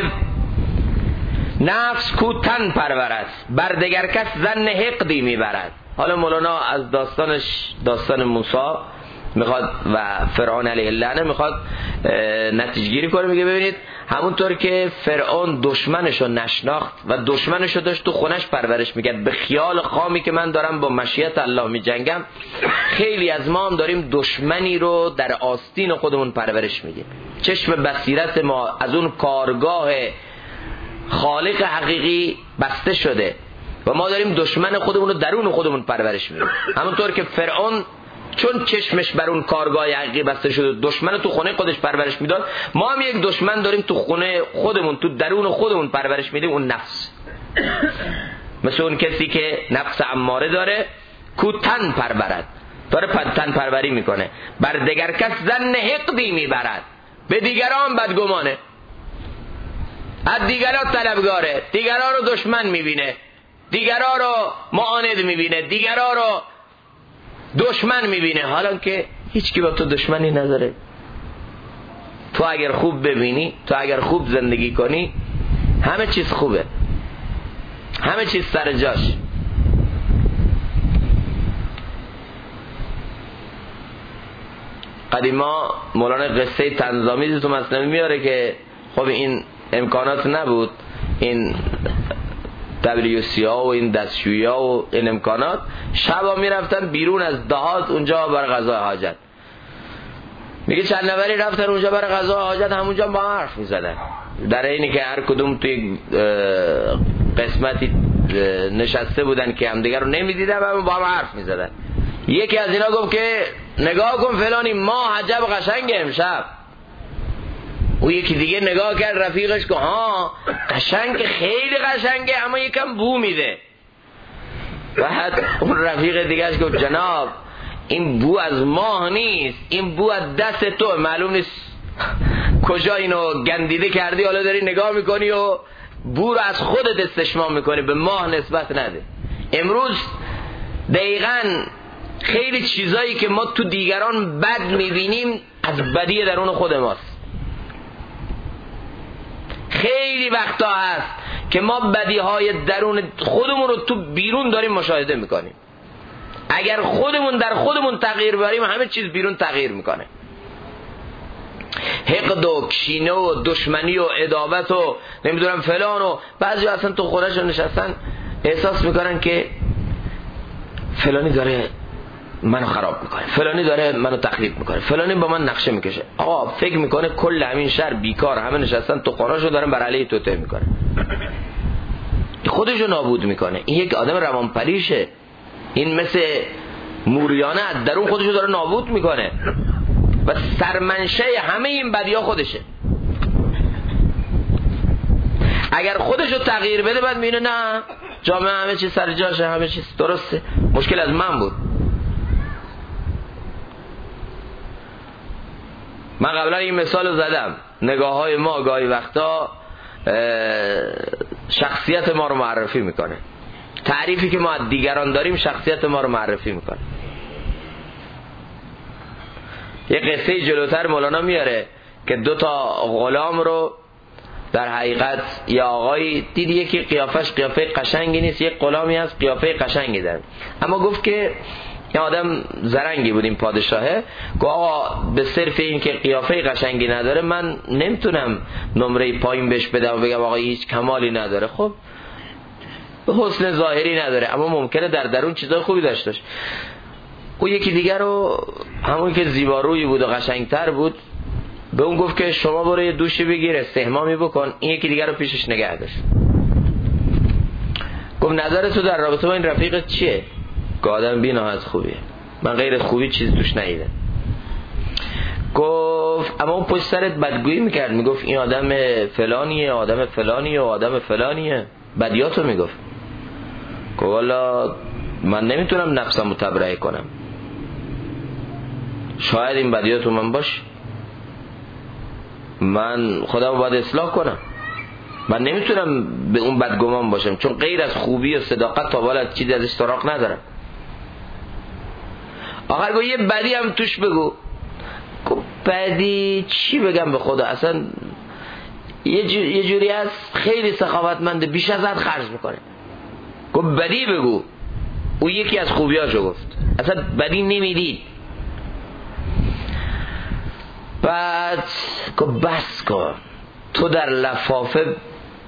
Speaker 1: نفس کو تن پرورد، بر دگر کس ظن حقدی میبرد. حالا مولانا از داستان موسی میخواد و فرعون علیه اللعنه میخواد نتیجه گیری کنه. میگه ببینید همونطور که فرعون دشمنشو نشناخت و دشمنشو داشت تو خونش پرورش میکرد به خیال خامی که من دارم با مشیت الله میجنگم، خیلی از ما هم داریم دشمنی رو در آستین خودمون پرورش میدیم. چشم بصیرت ما از اون کارگاه خالق حقیقی بسته شده و ما داریم دشمن خودمون رو درون خودمون پرورش میدیم. همونطور که فرعون چون چشمش بر اون کارگاه حقیقی بسته شده دشمن تو خونه خودش پرورش میداد، ما هم یک دشمن داریم تو خونه خودمون، تو درون خودمون پرورش میدیم، اون نفس. مثل اون کسی که نفس اماره داره کو تن پرورد، داره تن پروری میکنه، بر دگر کس ظن حقدی میبرد، به دیگران بدگمانه، از دیگران طلبگاره، دیگران رو دشمن میبینه، دیگران رو معاند میبینه، دیگران رو دشمن میبینه، حالا که هیچ کی با تو دشمنی نداره. تو اگر خوب ببینی، تو اگر خوب زندگی کنی، همه چیز خوبه، همه چیز سر جاش. قدیما مولانا قصه طنزآمیزی تو مثنوی میاره که خب این امکانات نبود، این WC ها و این دستشویی ها و این امکانات، شبا میرفتن بیرون از دهات اونجا برای قضای حاجت. میگه چند نفری رفتن اونجا برای قضای حاجت، همونجا با حرف میزدن، در اینی که هر کدوم توی قسمتی نشسته بودن که همدیگر رو نمیدیدن و با هم حرف میزدن. یکی از اینا گفت که نگاه کن فلانی ما عجب قشنگه امشب. او یکی دیگه نگاه کرد رفیقش که ها قشنگ، خیلی قشنگه اما یکم بو میده. بعد اون رفیق دیگهش گفت جناب این بو از ماه نیست، این بو از دست تو، معلوم نیست کجا اینو گندیده کردی، حالا داری نگاه میکنی و بو رو از خودت استشمام میکنی، به ماه نسبت نده. امروز دقیقاً خیلی چیزایی که ما تو دیگران بد میبینیم از بدی درون خود ماست. خیلی وقتا هست که ما بدیهای درون خودمون رو تو بیرون داریم مشاهده میکنیم. اگر خودمون در خودمون تغییر بریم همه چیز بیرون تغییر میکنه. حقد و کینه و دشمنی و عداوت و نمیدونم فلان و بعضی اصلا تو خودشون نشستن احساس میکنن که فلانی داره منو خراب میکنه، فلانی داره منو تخریب میکنه، فلانی با من نقشه میکشه. آقا فکر میکنه کل همین شهر بیکار، همه نشستن تو خونه‌شو دارن بر علیه توته میکنه، خودشو نابود میکنه. این یک آدم روانپریشه، این مثل موریانه از درون خودشو داره نابود میکنه و سرمنشه همه این بدیها خودشه. اگر خودشو تغییر بده بعد میبینه نه جامعه همه چیز سر جاشه، همه چیز درسته، مشکل از من بود. من قبلا این مثال زدم، نگاه های ما گاهی وقتا شخصیت ما رو معرفی میکنه، تعریفی که ما از دیگران داریم شخصیت ما رو معرفی میکنه. یه قصه جلوتر مولانا میاره که 2 غلام رو در حقیقت یه آقایی دید یکی قیافش قیافه قشنگی نیست، یک غلامی هست قیافه قشنگی داره، اما گفت که یه آدم زرنگی بود این پادشاهه، گفت آقا به صرف این که قیافه قشنگی نداره من نمیتونم نمره پایین بهش بدم و بگم آقا هیچ کمالی نداره. خب حسن ظاهری نداره اما ممکنه در درون چیزای خوبی داشته باشه. او یکی دیگر رو، همون که زیبارویی بود و قشنگتر بود، به اون گفت که شما برو یه دوشی بگیر استحمامی بکن. این یکی دیگر رو پیشش نگه داشت. گفت نظر تو در رابطه با این رفیقت چیه؟ که آدم بی نهایت خوبیه، من غیر خوبی چیز توش ندیدم. گفت اما اون پشت سرت بدگویی میکرد، میگفت این آدم فلانیه، آدم فلانیه و آدم فلانیه، بدیاتو میگفت. گفت والا من نمیتونم نفسم رو تبرئه کنم، شاید این بدیات تو من باشه، من خودم باید اصلاح کنم، من نمیتونم به اون بدگمان باشم، چون غیر از خوبی و صداقت تا بالا چیزی ازش سراغ ندارم. آخر گو یه بدی هم توش بگو. گو بدی چی بگم به خدا؟ اصلا یه جوری از خیلی سخاوتمنده، بیش از حد خرج میکنه. گو بدی بگو. او یکی از خوبیاشو گفت، اصلا بدی نمیدید. بعد گو بس کن، تو در لفافه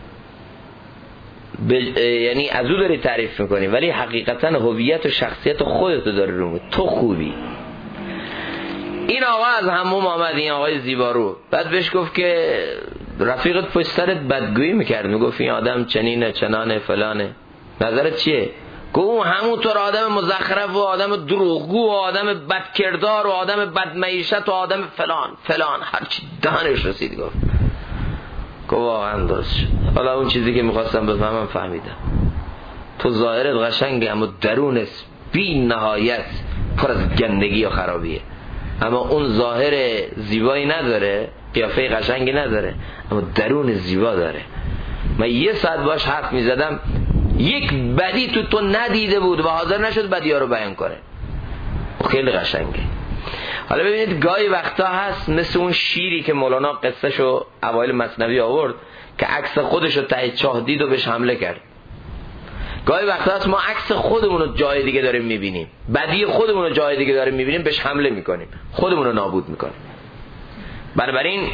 Speaker 1: یعنی از او داری تعریف میکنی، ولی حقیقتا هویت و شخصیت خودتو داری رو میگی، تو خوبی. این آقا از حموم آمد، این آقای زیبارو، بعد بهش گفت که رفیقت پشت سرت بدگویی میکرد، میگفت این آدم چنینه چنانه فلانه، نظرت چیه؟ گفت همونطور آدم مزخرف و آدم دروغگو و آدم بدکردار و آدم بدمعیشت و آدم فلان فلان، هرچی دهنش رسید گفت. گفت واقعا درست شد. حالا اون چیزی که میخواستم بفهمم فهمیدم، تو ظاهرت قشنگه اما درونت بی نهایت پر از گندگی و خرابیه. اما اون ظاهر زیبایی نداره، قیافه قشنگی نداره، اما درون زیبا داره. من یه ساعت باش حرف میزدم، یک بدی تو ندیده بود و حاضر نشد بدی ها رو بیان کنه. خیلی قشنگه. حالا ببینید گاهی وقتا هست مثل اون شیری که مولانا قصهشو اوایل مثنوی آورد که عکس خودشو ته چاه دید و بهش حمله کرد. گاهی وقتا هست ما عکس خودمون رو جای دیگه داریم میبینیم، بدی خودمون رو جای دیگه داریم میبینیم، بهش حمله میکنیم، خودمون رو نابود میکنیم. بنابراین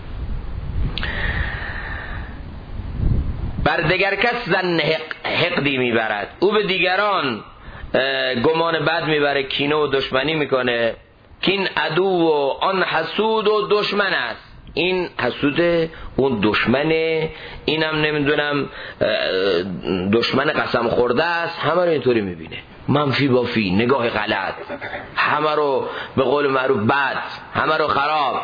Speaker 1: بر دیگر کس ظن حقدی میبرد، او به دیگران گمان بد میبره، کینه و دشمنی میکنه. کین عدو و آن حسود و دشمن است. این حسوده، اون دشمنه، اینم نمیدونم دشمن قسم خورده است. همه رو اینطوری میبینه، منفی بافی، نگاه غلط، همه رو به قول معروف بد، همه رو خراب.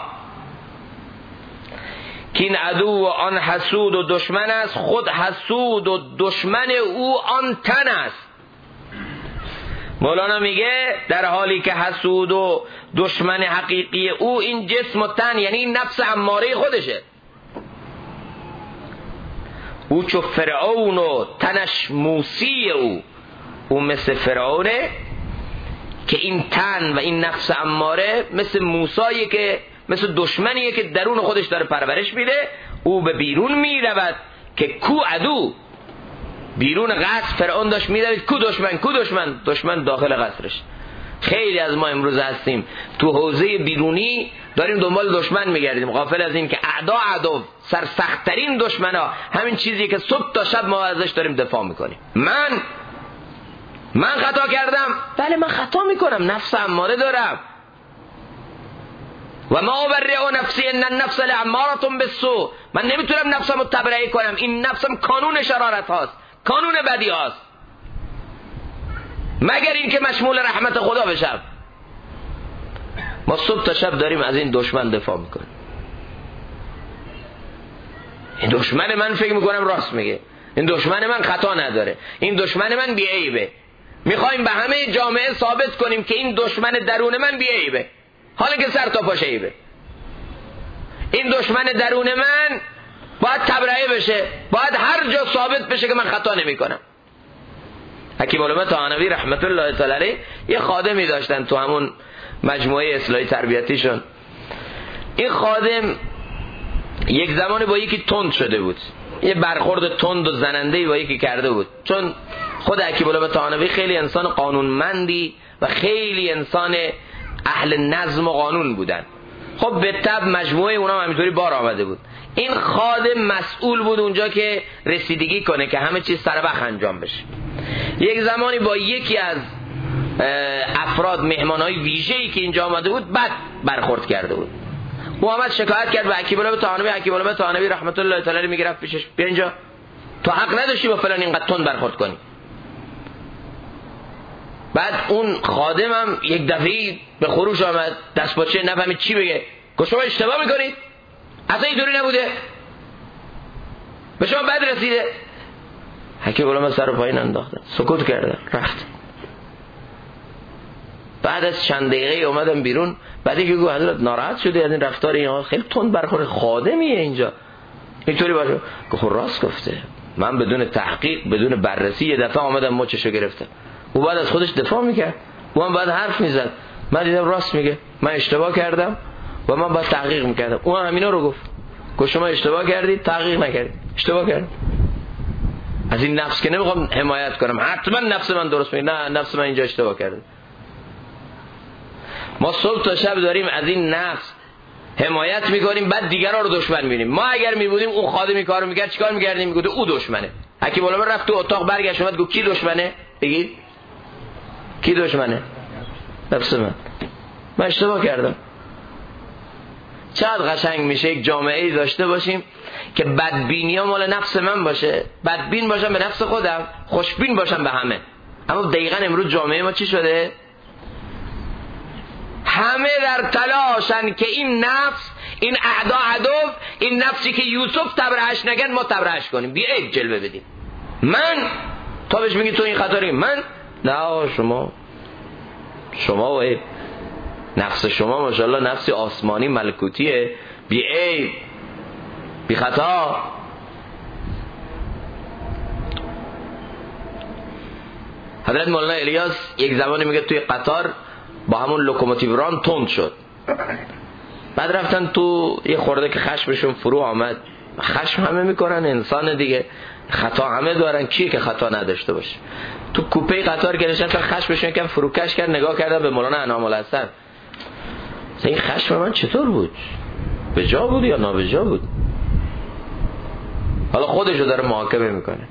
Speaker 1: کین عدو و آن حسود و دشمن است، خود حسود و دشمن او آن تن است. مولانا میگه در حالی که حسود و دشمن حقیقی او این جسم و تن، یعنی این نفس اماره خودشه. او چو فرعون و تنش موسی او مثل فرعونه که این تن و این نفس اماره مثل موسیه که مثل دشمنیه که درون خودش داره پرورش میده. او به بیرون میرود که کو عدو، بیرون قصر فرعون داشت میدوید کو دشمن، کو دشمن، دشمن داخل قصرش. خیلی از ما امروز هستیم تو حوزه بیرونی داریم دنبال دشمن میگردیم، غافل از این که اعدا عدو، سرسخت‌ترین دشمنا همین چیزی که صبح تا شب ما ازش داریم دفاع میکنیم. من خطا کردم، بله من خطا میکنم، نفس اماره دارم. و ما ابرئ نفسی ان النفس لاماره بالسوء، من نمیتونم نفسمو تبرئه کنم، این نفسم کانون شرارت هاست، کانون بدی هاست، مگر این که مشمول رحمت خدا بشم. ما صبح تا شب داریم از این دشمن دفاع میکنیم. این دشمن من فکر میکنم راست میگه، این دشمن من خطا نداره، این دشمن من بی‌عیبه. میخوایم به همه جامعه ثابت کنیم که این دشمن درون من بی‌عیبه، حالا که سر تا پا شیبه. این دشمن درون من باید تبرئه بشه، باید هر جا ثابت بشه که من خطا نمی کنم. حکیم علامه طحانوی رحمت الله تعالی علیه یه خادمی داشتن تو همون مجموعه اصلاحی تربیتیشون. این خادم یک زمانی با یکی تند شده بود، یه برخورد تند و زننده‌ای با یکی کرده بود، چون خود حکیم علامه طحانوی خیلی انسان قانونمندی و خیلی انسان اهل نظم و قانون بودن. خب به طبع مجموعه اونا همینطوری بار آمده بود. این خادم مسئول بود اونجا که رسیدگی کنه که همه چیز سر وقت انجام بشه. یک زمانی با یکی از افراد مهمانهای ویژه‌ای که اینجا آمده بود بد برخورد کرده بود. او آمد شکایت کرد به حکیم علامه طحانوی. حکیم علامه طحانوی رحمت الله تعالی علیه میگرفت پیشش، بیا اینجا، تو حق نداشتی با فلان اینقدر تند برخورد کنی. بعد اون خادمم یک دفعه به خروش آمد، دست باچه نفهمید چی بگه. گفت شما اشتباه میکنید، اصلا اینطوری نبوده، به شما بد رسیده. حکیم علامه سر و پایین انداختن، سکوت کردن، رفت. بعد از چند دقیقه اومدم بیرون، بعدی که گفت حضرت ناراحت شده از این رفتار این خیلی تند برخورد، خادمیه اینجا اینطوری باشه. گفت راست گفته، من بدون تحقیق بدون بررسی یه دفعه آمدم مچشو گرفتم. او بعد از خودش دفاع میکرد، او هم بعد حرف میزد، من دیدم راست میگه، من اشتباه کردم و من باید تحقیق میکردم. او هم همینا رو گفت شما اشتباه کردید، تحقیق نکردید، اشتباه کردید. از این نفس که نمیخوام حمایت کنم، حتما نفس من درست میگه، نه نفس من اینجا اشتباه کرده. ما صبح تا شب داریم از این نفس حمایت میکنیم، بعد دیگران رو دشمن میبینیم. ما اگر میبودیم اون خادمی کارو میکرد چیکار میکردیم؟ میگفت او دشمنه. حکیم العلماء رفت تو اتاق برگشت اومد گفت کی دشمنه؟ بگید کی دشمنه؟ نفس من اشتباه کردم. چقدر قشنگ میشه یک جامعه‌ای داشته باشیم که بدبینی ها مال نفس من باشه، بدبین باشم به نفس خودم، خوشبین باشم به همه. اما دقیقاً امروز جامعه ما چی شده؟ همه در تلاشن که این نفس، این اعدا عدو، این نفسی که یوسف تبرهش نگن ما تبرهش کنیم، بیایید جلوه بدیم. من تا بهش میگی تو این خطاری، من نه، شما و نفس شما ماشاءالله نفسی آسمانی ملکوتیه، بیایید بی خطا. حضرت مولانا الیاس یک زمانی میگه توی قطار با همون لوکوموتیو ران تند شد، بعد رفتن تو یه خورده که خشمشون فرو آمد. خشم همه میکنن، انسان دیگه، خطا همه دارن، کیه که خطا نداشته باشه؟ تو کوپه قطار که نشستن خشمشون یکم فروکش کرد، نگاه کردن به مولانا انعام الحسن، این خشم من چطور بود؟ به جا بود یا نابجا بود؟ حالا خودشو داره محاکمه میکنه.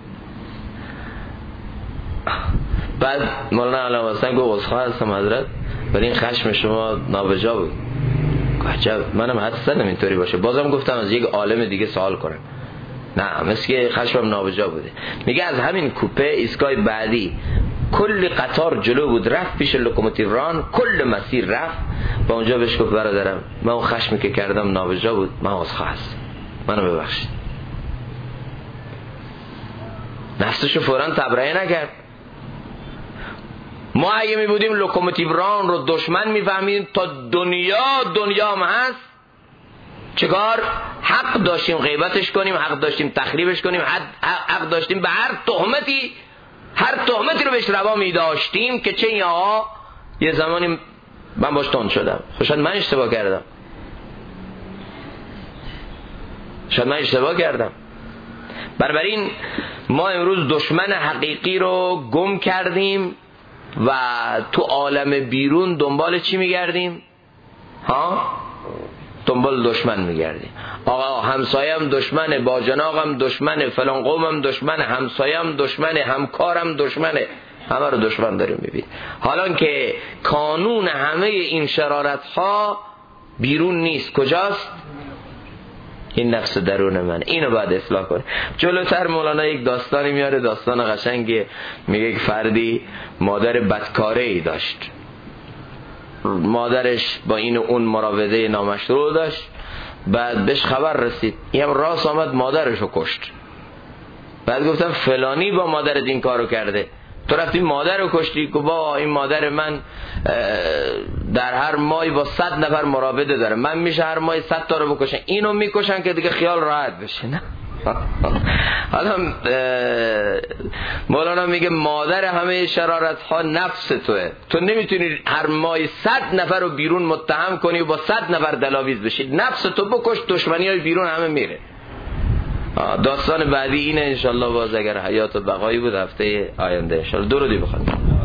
Speaker 1: بعد مولانا انعام الحسن گفت عذرخواه هستم حضرت، ولی این خشم شما نابجا بود. عجب، منم حدس زدم اینطوری باشه. بازم گفتم از یک عالم دیگه سوال کنم، نه مثل که خشمم نابجا بوده. میگه از همین کوپه ایستگاه بعدی کل قطار جلو بود، رفت پیش لوکوموتیو ران، کل مسیر رفت با اونجا بهش گفت برادرم من اون خشمی که کردم نابجا بود، من عذرخواه هستم، منو ببخشید. نفسشو فوراً تبرئه نکرد. ما اگه می بودیم لوکوموتیو ران رو دشمن میفهمیدیم تا دنیا هم هست، چیکار؟ حق داشتیم غیبتش کنیم، حق داشتیم تخریبش کنیم، حق داشتیم به هر تهمتی رو بهش روا می داشتیم که چه یا یه زمانی من باش تند شدم، شاید من اشتباه کردم. بنابراین ما امروز دشمن حقیقی رو گم کردیم و تو عالم بیرون دنبال چی میگردیم؟ دنبال دشمن میگردیم. آقا همسایم دشمنه، باجناقم دشمنه، فلان قومم دشمنه، همسایم دشمنه، همکارم دشمنه، همه رو دشمن داریم میبینیم. حالا که کانون همه این شرارت ها بیرون نیست، کجاست؟ این نفس درون من، اینو باید اصلاح کنه. جلوتر مولانا یک داستانی میاره، داستان قشنگی. میگه یک فردی مادر بدکاره‌ای داشت، مادرش با این و اون مراوده نامشروع داشت. بعد بهش خبر رسید، این هم راست آمد مادرش رو کشت. بعد گفتم فلانی با مادرت این کارو کرده، تو رفتی مادر رو کشتی. که با این مادر من در هر ماهی با 100 نفر مراوده داره، من میشه هر ماهی 100 تا رو بکشن، اینو میکشن که دیگه خیال راحت بشه. نه حالا مولانا میگه مادر همه شرارت ها نفس توه. تو نمیتونی هر ماهی 100 نفر رو بیرون متهم کنی و با 100 نفر دلاویز بشید. نفس تو بکش، دشمنی های بیرون همه میره. داستان بعدی اینه انشالله، باز اگر حیات و بقایی بود هفته آینده انشالله. درودی بخونیم.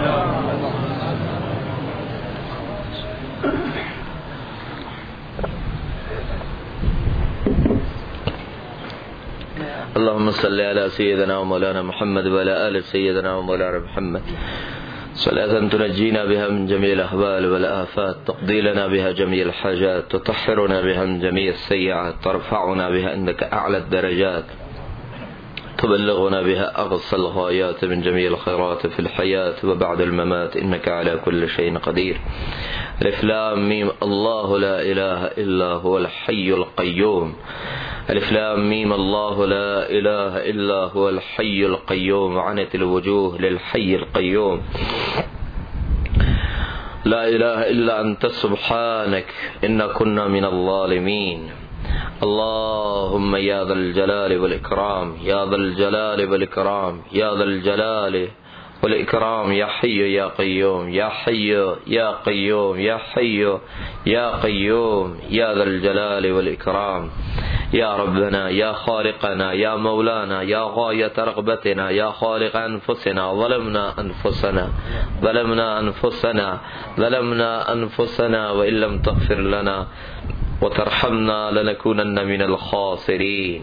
Speaker 1: اللهم صل على سيدنا ومولانا محمد وعلى آل سيدنا ومولانا محمد صلاة تنجينا بها من جميع الأحوال والآفات، تقضي لنا بها جميع الحاجات، تطهرنا بها من جميع السيئات، ترفعنا بها عندك أعلى الدرجات، تبلغنا بها أقصى الغايات من جميع الخيرات في الحياة وبعد الممات، إنك على كل شيء قدير. ألف لام ميم، الله لا إله إلا هو الحي القيوم. ألف لام ميم، الله لا إله إلا هو الحي القيوم. عنت الوجوه للحي القيوم. لا اله الا انت سبحانك إنا كنا من الظالمين. اللهم يا ذا الجلال والإكرام، يا ذا الجلال والإكرام، يا ذا الجلال والإكرام، يا حي يا قيوم، يا حي يا قيوم، يا حي يا قيوم، يا ذا الجلال والإكرام. يا ربنا، يا خالقنا، يا مولانا، يا غاية رغبتنا، يا خالق أنفسنا، ظلمنا أنفسنا، ظلمنا أنفسنا، ظلمنا أنفسنا، وإن لم تغفر لنا وترحمنا لنكونن من الخاسرين.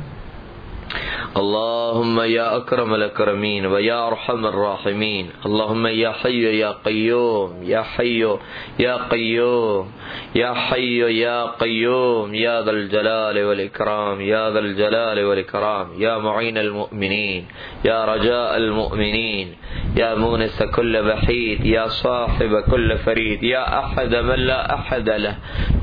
Speaker 1: اللهم يا أكرم الأكرمين ويا أرحم الراحمين، اللهم يا حي يا قيوم، يا حي يا قيوم، يا حي يا قيوم، يا ذا الجلال والإكرام، يا ذا الجلال والإكرام، يا معين المؤمنين، يا رجاء المؤمنين، يا مونس كل بحيد، يا صاحب كل فريد، يا أحد من لا أحد له،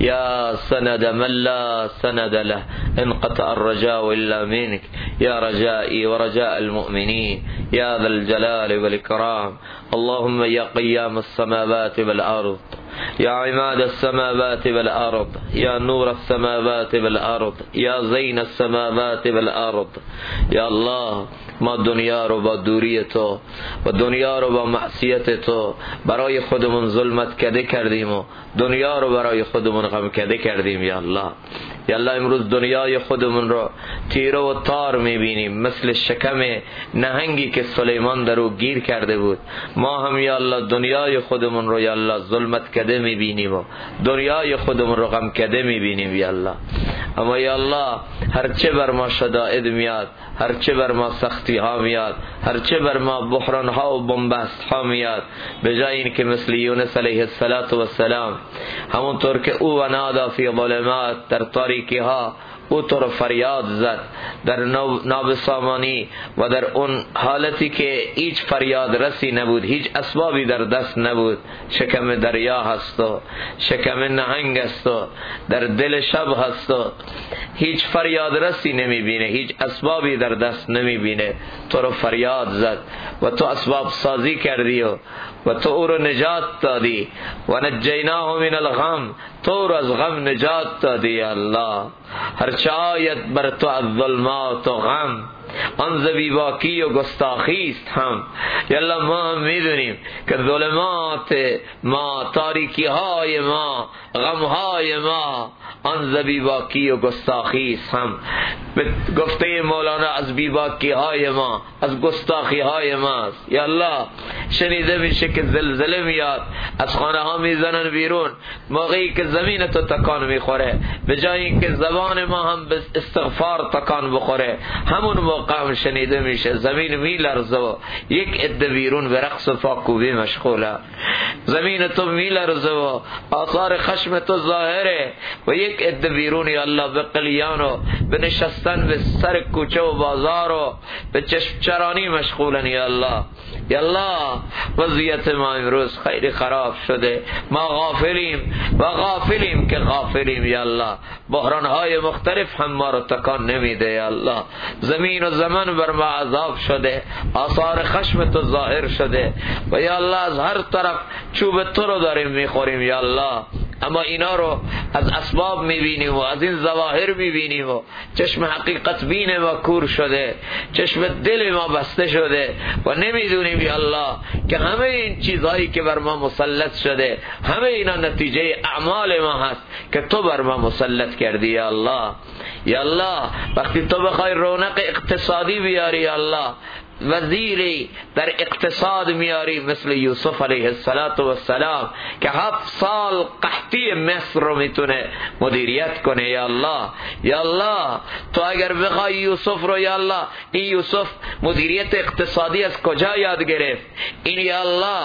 Speaker 1: يا سند من لا سند له، انقطع الرجاء إلا منك، يا رجائي ورجاء المؤمنين، يا ذا الجلال والإكرام. اللهم يا قيام السماوات والأرض، يا عماد السماوات والأرض، يا نور السماوات والأرض، يا زين السماوات والأرض. یا الله، ما دنیا رو با دوری تو و دنیا رو با معصیت تو برای خودمون ظلمت کده کردیم و دنیا رو برای خودمون غم کده کردیم. یا الله، یا الله، امروز دنیای خودمون رو تیره و تار میبینیم، مثل شکم نهنگی که سلیمان در او گیر کرده بود. ما هم یا الله دنیای خودمون رو یا الله ظلمت کده میبینیم و دنیای خودمون رو غم کده میبینیم. یا الله، اما یا الله، هرچه بر ما شدائد میاد، هرچه بر ما سختی ها میاد، هرچه بر ما بحران ها و بنبست ها میاد، به جای این که مثل یونس علیه السلام همونطور که او و نادا فی ظلمات، در تاریکی ها او تو رو فریاد زد، در نابسامانی و در اون حالتی که هیچ فریاد رسی نبود، هیچ اسبابی در دست نبود، شکم دریا هست و شکم نهنگ هست و در دل شب هست و هیچ فریاد رسی نمیبینه، هیچ اسبابی در دست نمیبینه، تو رو فریاد زد و تو اسباب سازی کردی و تو او رو نجات دادی و نجیناه من الغم، تو رو از غم نجات دادی. یا الله، هرچه آید بر تو از ظلمات و غم، آن ز بیباکی و گستاخی است هم. یا الله، ما هم میدونیم که ظلمات ما، تاریکی های ما، غم های ما، آن ز بیباکی و گستاخی است هم. به گفته مولانا از بیباکی های ما، از گستاخی های ماست. یا الله، شنیده میشه که زلزله میاد، از خانه ها میزنن بیرون، موقعی که زمین تو تکان میخوره، به جای اینکه زبان ما هم به استغفار تکان بخوره، همون موقع هم شنیده میشه زمین میلرزه و یک عده بیرون به رقص و فاکوبی مشغوله. زمین تو میلرزه و آثار خشم تو ظاهره و یک عده بیرون یا الله به قلیان و به نشستن به سر کوچه و بازار و به چشم چرانی مشغولن. یا الله، یا الله، وضعیت ما امروز خیلی خراب شده، ما غافلیم و غافلیم که غافلیم. یا الله، بحران‌های مختلف هم ما رو تکان نمیده. یا الله، زمین و زمان بر ما عذاب شده، آثار خشم تو ظاهر شده و یا الله از هر طرف چوب تو رو داریم میخوریم. یا الله، اما اینا رو از اسباب میبینیم و از این ظواهر میبینیم و چشم حقیقت بین ما کور شده، چشم دل ما بسته شده و نمیدونیم یا الله که همه این چیزهایی که بر ما مسلط شده، همه اینا نتیجه اعمال ما هست که تو بر ما مسلط کردی. یا الله، یا الله، وقتی تو بخوای رونق اقتصادی بیاری یا الله، وزیری در اقتصاد میاری مثل یوسف علیه السلام که 7 سال قحطی مصر رو میتونه مدیریت کنه. یا الله، یا الله، تو اگر بخوای یوسف رو، یا الله، این یوسف مدیریت اقتصادی از کجا یاد گرفت؟ این یا الله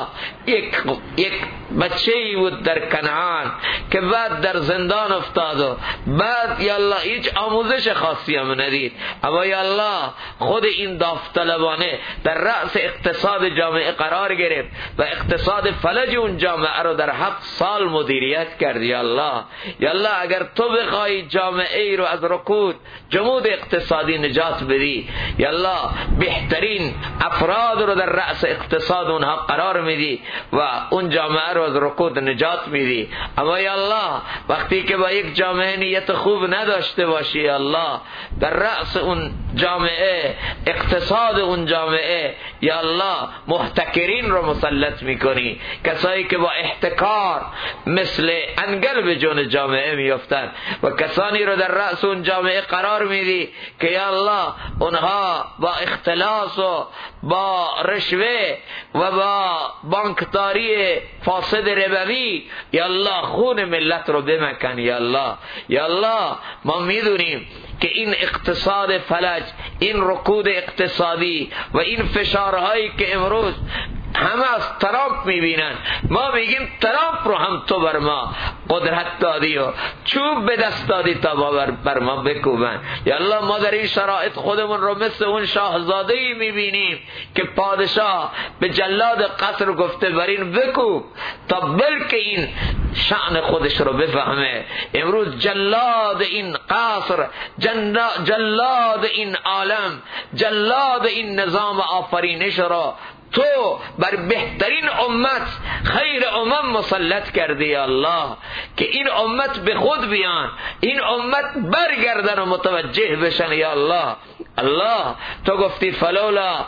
Speaker 1: یک بچه‌ای بود در کنعان که بعد در زندان افتاد و بعد یا الله هیچ آموزش خاصی هم ندید، اما یا الله خود این داوطلبانه در رأس اقتصاد جامعه قرار گرفت و اقتصاد فلج اون جامعه رو در 7 سال مدیریت کرد. یا الله، یا الله، اگر تو بخوای جامعه ای رو از رکود، جمود اقتصادی نجات بدی، یا الله بهترین افراد رو در رأس اقتصاد اونها قرار میدی و اون جامعه رو از رکود نجات میدی. اما یا الله وقتی که با یک جامعه نیت خوب نداشته باشی یا الله، در رأس اون جامعه، اقتصاد اون جامعه یا الله محتکرین رو مسلط میکنی، کسایی که با احتکار مثل انگل به جون جامعه میافتند و کسانی رو در رأس اون جامعه قرار میدی که یا الله اونها با اختلاس و با رشوه و با بانکداری فاسد ربوی یا الله خون ملت رو بمکن یا الله. یا الله ما میدونیم که این اقتصاد فلج، این رکود اقتصادی و این فشارهایی که امروز همه از ترامپ میبینن، ما میگیم ترامپ رو هم تو بر ما قدرت دادی و چوب به دست دادی تا بر ما بکوبن. یا الله ما در این شرایط خودمون رو مثل اون شاهزاده‌ای میبینیم که پادشاه به جلاد قصر گفته بر این بکوب تا بلکه این شأن خودش رو بفهمه. امروز جلاد این قصر، جلاد این عالم، جلاد این نظام آفرینش رو تو بر بهترین امت، خیر امم مسلط کردی یا الله، که این امت به خود بیان، این امت برگردن و متوجه بشن یا الله. الله تو گفتی فلولا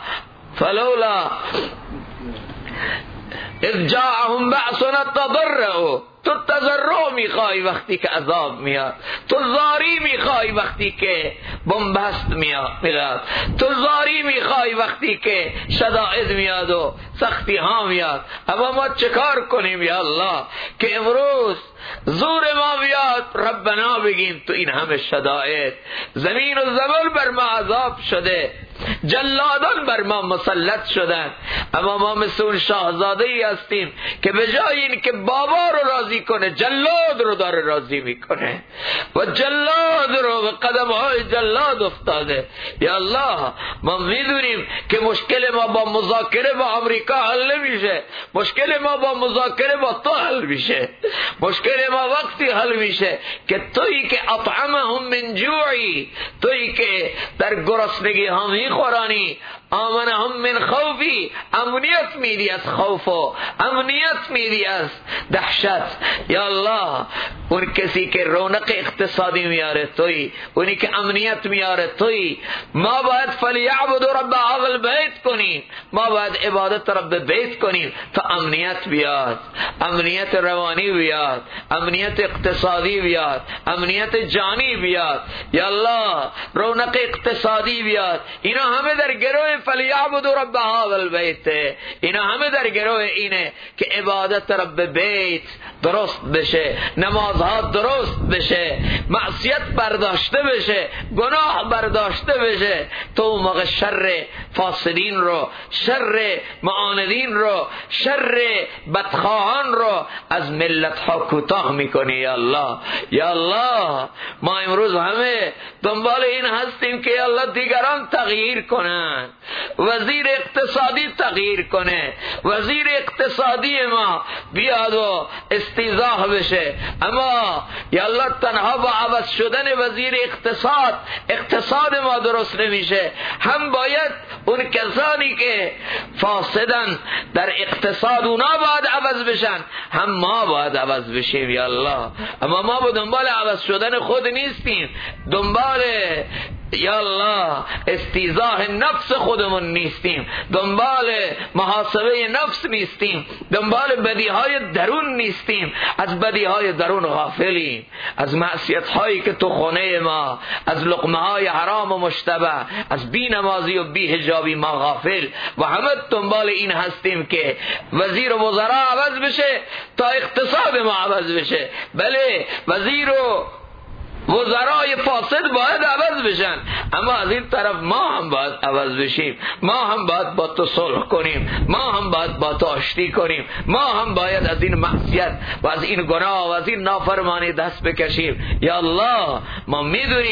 Speaker 1: اذ جاءهم بأسنا تضرعوا، تو تضرع میخوای وقتی که عذاب میاد، تو زاری میخوای وقتی که بنبست میاد، تو زاری میخوای وقتی که شدائد میاد و سختی ها میاد. اما ما چکار کنیم یا الله که امروز زور ما بیاد ربنا بگیم تو این همه شدائد، زمین و زمین بر ما عذاب شده، جلادان بر ما مسلط شدن، اما ما مثل اون شاهزاده ای هستیم که به جای این که بابا رو راضی کنه جلاد رو داره راضی میکنه و جلاد رو به قدم های جلاد افتاده. یا الله ما میدونیم که مشکل ما با مذاکره با امریکا حل نمیشه، مشکل ما با مذاکره با تو حل میشه، مشکل ما وقتی حل میشه که تویی که اطعمهم من جوعی، تویی که در گرسنگی ها میخورانی، آمنهم من خوفی، امنیت میدی از خوف و امنیت میدی از دهشت. یا الله اون کسی که رونق اقتصادی میاره تویی، اونی که امنیت میاره تویی. ما باید فلیعبد رب هذا البیت کنیم، ما باید عبادت رب بیت کنیم تا امنیت بیاد، امنیت روانی بیاد، امنیت اقتصادی بیاد، امنیت جانی بیاد. یا الله رونق اقتصادی بیاد. اینا همه در گروه فلیعبد رب هذا البیت، اینا همه در گروه اینه که عبادت رب بیت درست بشه، نمازها درست بشه، معصیت برداشته بشه، گناه برداشته بشه. تو موقع شر فاسدین رو، شر معاندین رو، شر بدخواهان رو از ملت ها کوتاه میکنی یا الله. یا الله ما امروز همه دنبال این هستیم که یا الله دیگران تغییر کنن، وزیر اقتصادی تغییر کنه، وزیر اقتصادی ما بیاد و استیضاح بشه. اما یا الله تنها با عوض شدن وزیر اقتصاد ما درست نمیشه، هم باید اون کسانی که فاسدن در اقتصاد اونا باید عوض بشن، هم ما باید عوض بشیم یا الله. اما ما با دنبال عوض شدن خود نیستیم، دنبال یا الله استیضاح نفس خودمون نیستیم، دنبال محاسبه نفس نیستیم، دنبال بدیهای درون نیستیم، از بدیهای درون غافلیم، از معصیت هایی که تو خونه ما، از لقمه های حرام و مشتبه، از بی نمازی و بی حجابی ما غافل و همه دنبال این هستیم که وزیر و وزرا عوض بشه تا اقتصاد ما عوض بشه. بله وزیر و وزرای فاسد باید عوض بشن، اما از این طرف ما هم باید عوض بشیم، ما هم باید با تو صلح کنیم، ما هم باید با تو آشتی کنیم، ما هم باید از این معصیت و از این گناه و از این نافرمانی دست بکشیم. یا الله ما میدونیم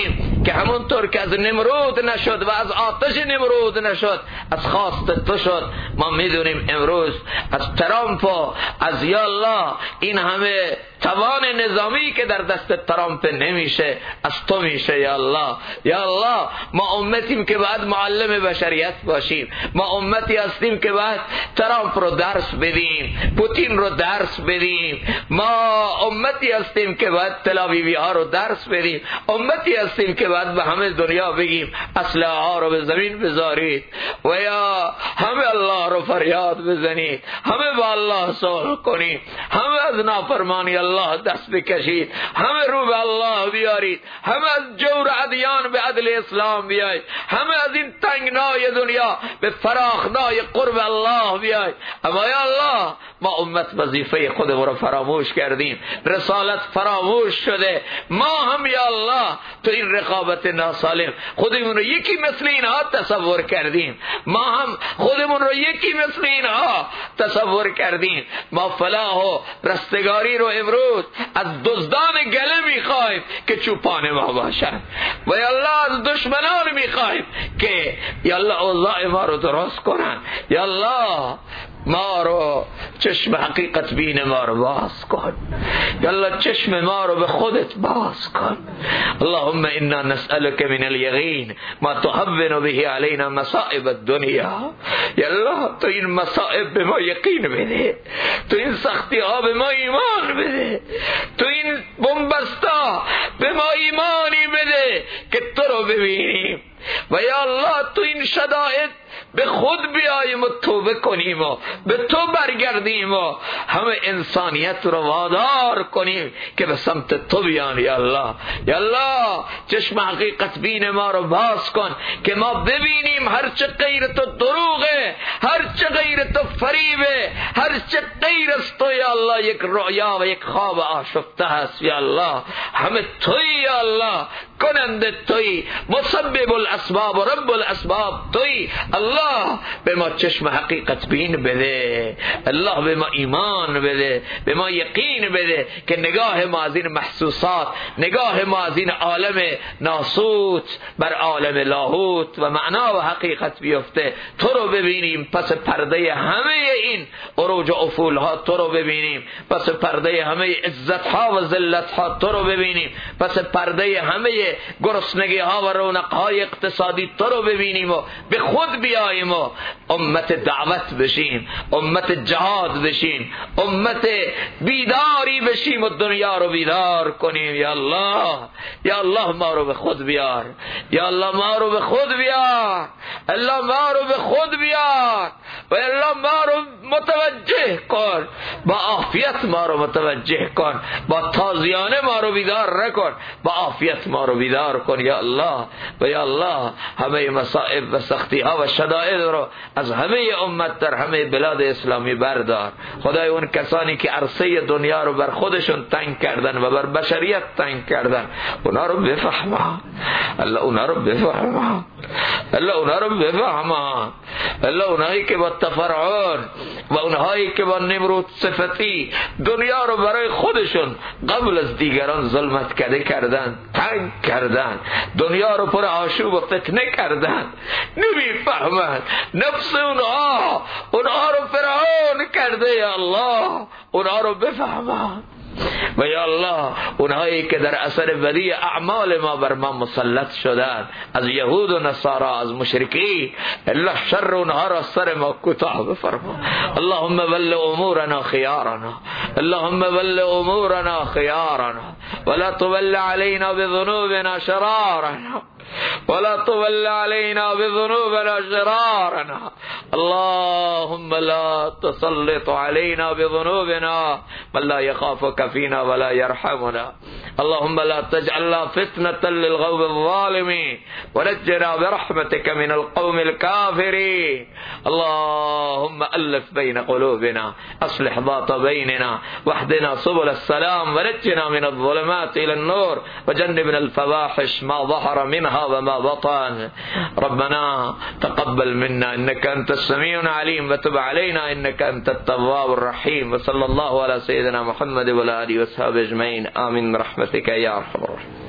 Speaker 1: که همونطور که از نمرود نشد و از آتش نمرود نشد، از خواست تو شد. ما میدونیم امروز از ترامپ و از یا الله این همه توان نظامی که در دست ترامپ نمیشه، از تو میشه. یا الله، یا الله، ما امتیم که باید معلم بشریت باشیم. ما امتی هستیم که باید ترامپ رو درس بدیم، پوتین رو درس بدیم. ما امتی هستیم که باید تل‌آویوی ها رو درس بدیم. امتی هستیم که باید به همه دنیا بگیم اسلحه ها رو به زمین بذارید و یا همه الله رو فریاد بزنید، همه با الله صلح کنید، همه از نافرمانی الله دست بکشید، همه رو به الله بیارید، همه از جور ادیان به عدل اسلام بیایید، همه از این تنگنای دنیا به فراخنای قرب الله بیایید. اما یا الله، ما امت وظیفه خودمون رو فراموش کردیم، رسالت فراموش شده. ما هم یا الله تو این رقابت ناسالم خودمون رو یکی مثل اینها تصور کردیم. ما هم خودمون رو یکی مثل اینها تصور کردیم. ما فلاح و رستگاری رو امروز از دزدان گله میخوایم که چوپان ما باشن و یا الله از دشمنان میخوایم که یا الله اوضاع ما رو درست کنن. یا الله ما رو چشم حقیقت بین ما رو باز کن. یا الله چشم ما رو به خودت باز کن. اللهم انا نسألك من اليقين ما تهون به علينا مصائب الدنيا. یا الله تو این مصائب به ما یقین بده، تو این سختی ها به ما ایمان بده، تو این بنبستا به ما ایمانی بده که تو رو ببینیم و یا الله تو این شدائد به خود بیاییم و توبه کنیم و به تو برگردیم و همه انسانیت رو وادار کنیم که به سمت تو بیان. یا الله، یا الله چشم حقیقت بین ما رو باز کن که ما ببینیم هرچه غیر تو دروغه، هرچه غیر تو فریبه، هرچه غیر از تو یا الله یک رؤیا و یک خواب آشفته هست. یا الله همه توی، یا الله کننده توی، مسبب الاسباب و رب الاسباب توی. الله به ما چشم حقیقت بین بده، الله به ما ایمان بده، به ما یقین بده که نگاه ما از این محسوسات، نگاه ما از این عالم ناسوت بر عالم لاهوت و معنا و حقیقت بیفته، تو رو ببینیم پس پرده همه این عروج و افول ها، تو رو ببینیم پس پرده همه عزت ها و ذلت ها، تو رو ببینیم پس پرده همه گرسنگی ها و رونق های اقتصادی، تو رو ببینیم و به خود بیاییم و امت دعوت بشیم، امت جهاد بشیم، امت بیداری بشیم و دنیا رو بیدار کنیم. یا الله، یا الله ما رو به خود بیار، یا الله ما رو به خود بیار، الله ما رو به خود بیار و الله ما رو متوجه کن، با عافیت ما رو متوجه کن، با تازیانه ما رو بیدار نکن، با عافیت ما رو بیدار کن. یا الله و یا الله همه مصائب و سختی ها و شدائد رو از همه امت در همه بلاد اسلامی بردار. خدای اون کسانی که عرصه دنیا رو بر خودشون تنگ کردن و بر بشریت تنگ کردن، اونا رو بفهما الله، اونا رو بفهما الله، اونا رو بفهما الله. اونایی که با تفرعون و اونهایی که با نمرود صفتی دنیا رو برای خودشون قبل از دیگران ظلمت کردن، تنگ کردن، دنیا رو پر آشوب و فتنه کردن، نمیفهمن نفس اونها رو فرعون کرده. یا الله اونها رو بفهمن و یا الله اونهایی که در اثر بدی اعمال ما بر ما مسلط شدن از یهود و نصارا، از مشرکین، الله شر اونها را سر ما کوتاه بفرما. اللهم ول امورنا خيارنا، اللهم ول امورنا خيارنا ولا تول علينا بذنوبنا شرارنا، ولا تول علينا بذنوبنا شرارنا. اللهم لا تسلط علينا بذنوبنا من لا يخافك فينا ولا يرحمنا. اللهم لا تجعلنا فتنة للقوم الظالمين ونجنا برحمتك من القوم الكافرين. اللهم ألف بين قلوبنا، أصلح ذات بيننا، واهدنا سبل السلام، ونجنا من الظلمات إلى النور، وجنبنا الفواحش ما ظهر منها وما بطن. ربنا تقبل منا إنك أنت السميع العليم وتب علينا إنك أنت التواب الرحيم. وصلى الله على سيدنا محمد وعلى آله وصحبه أجمعين. آمين برحمتك يا أرحم الراحمين.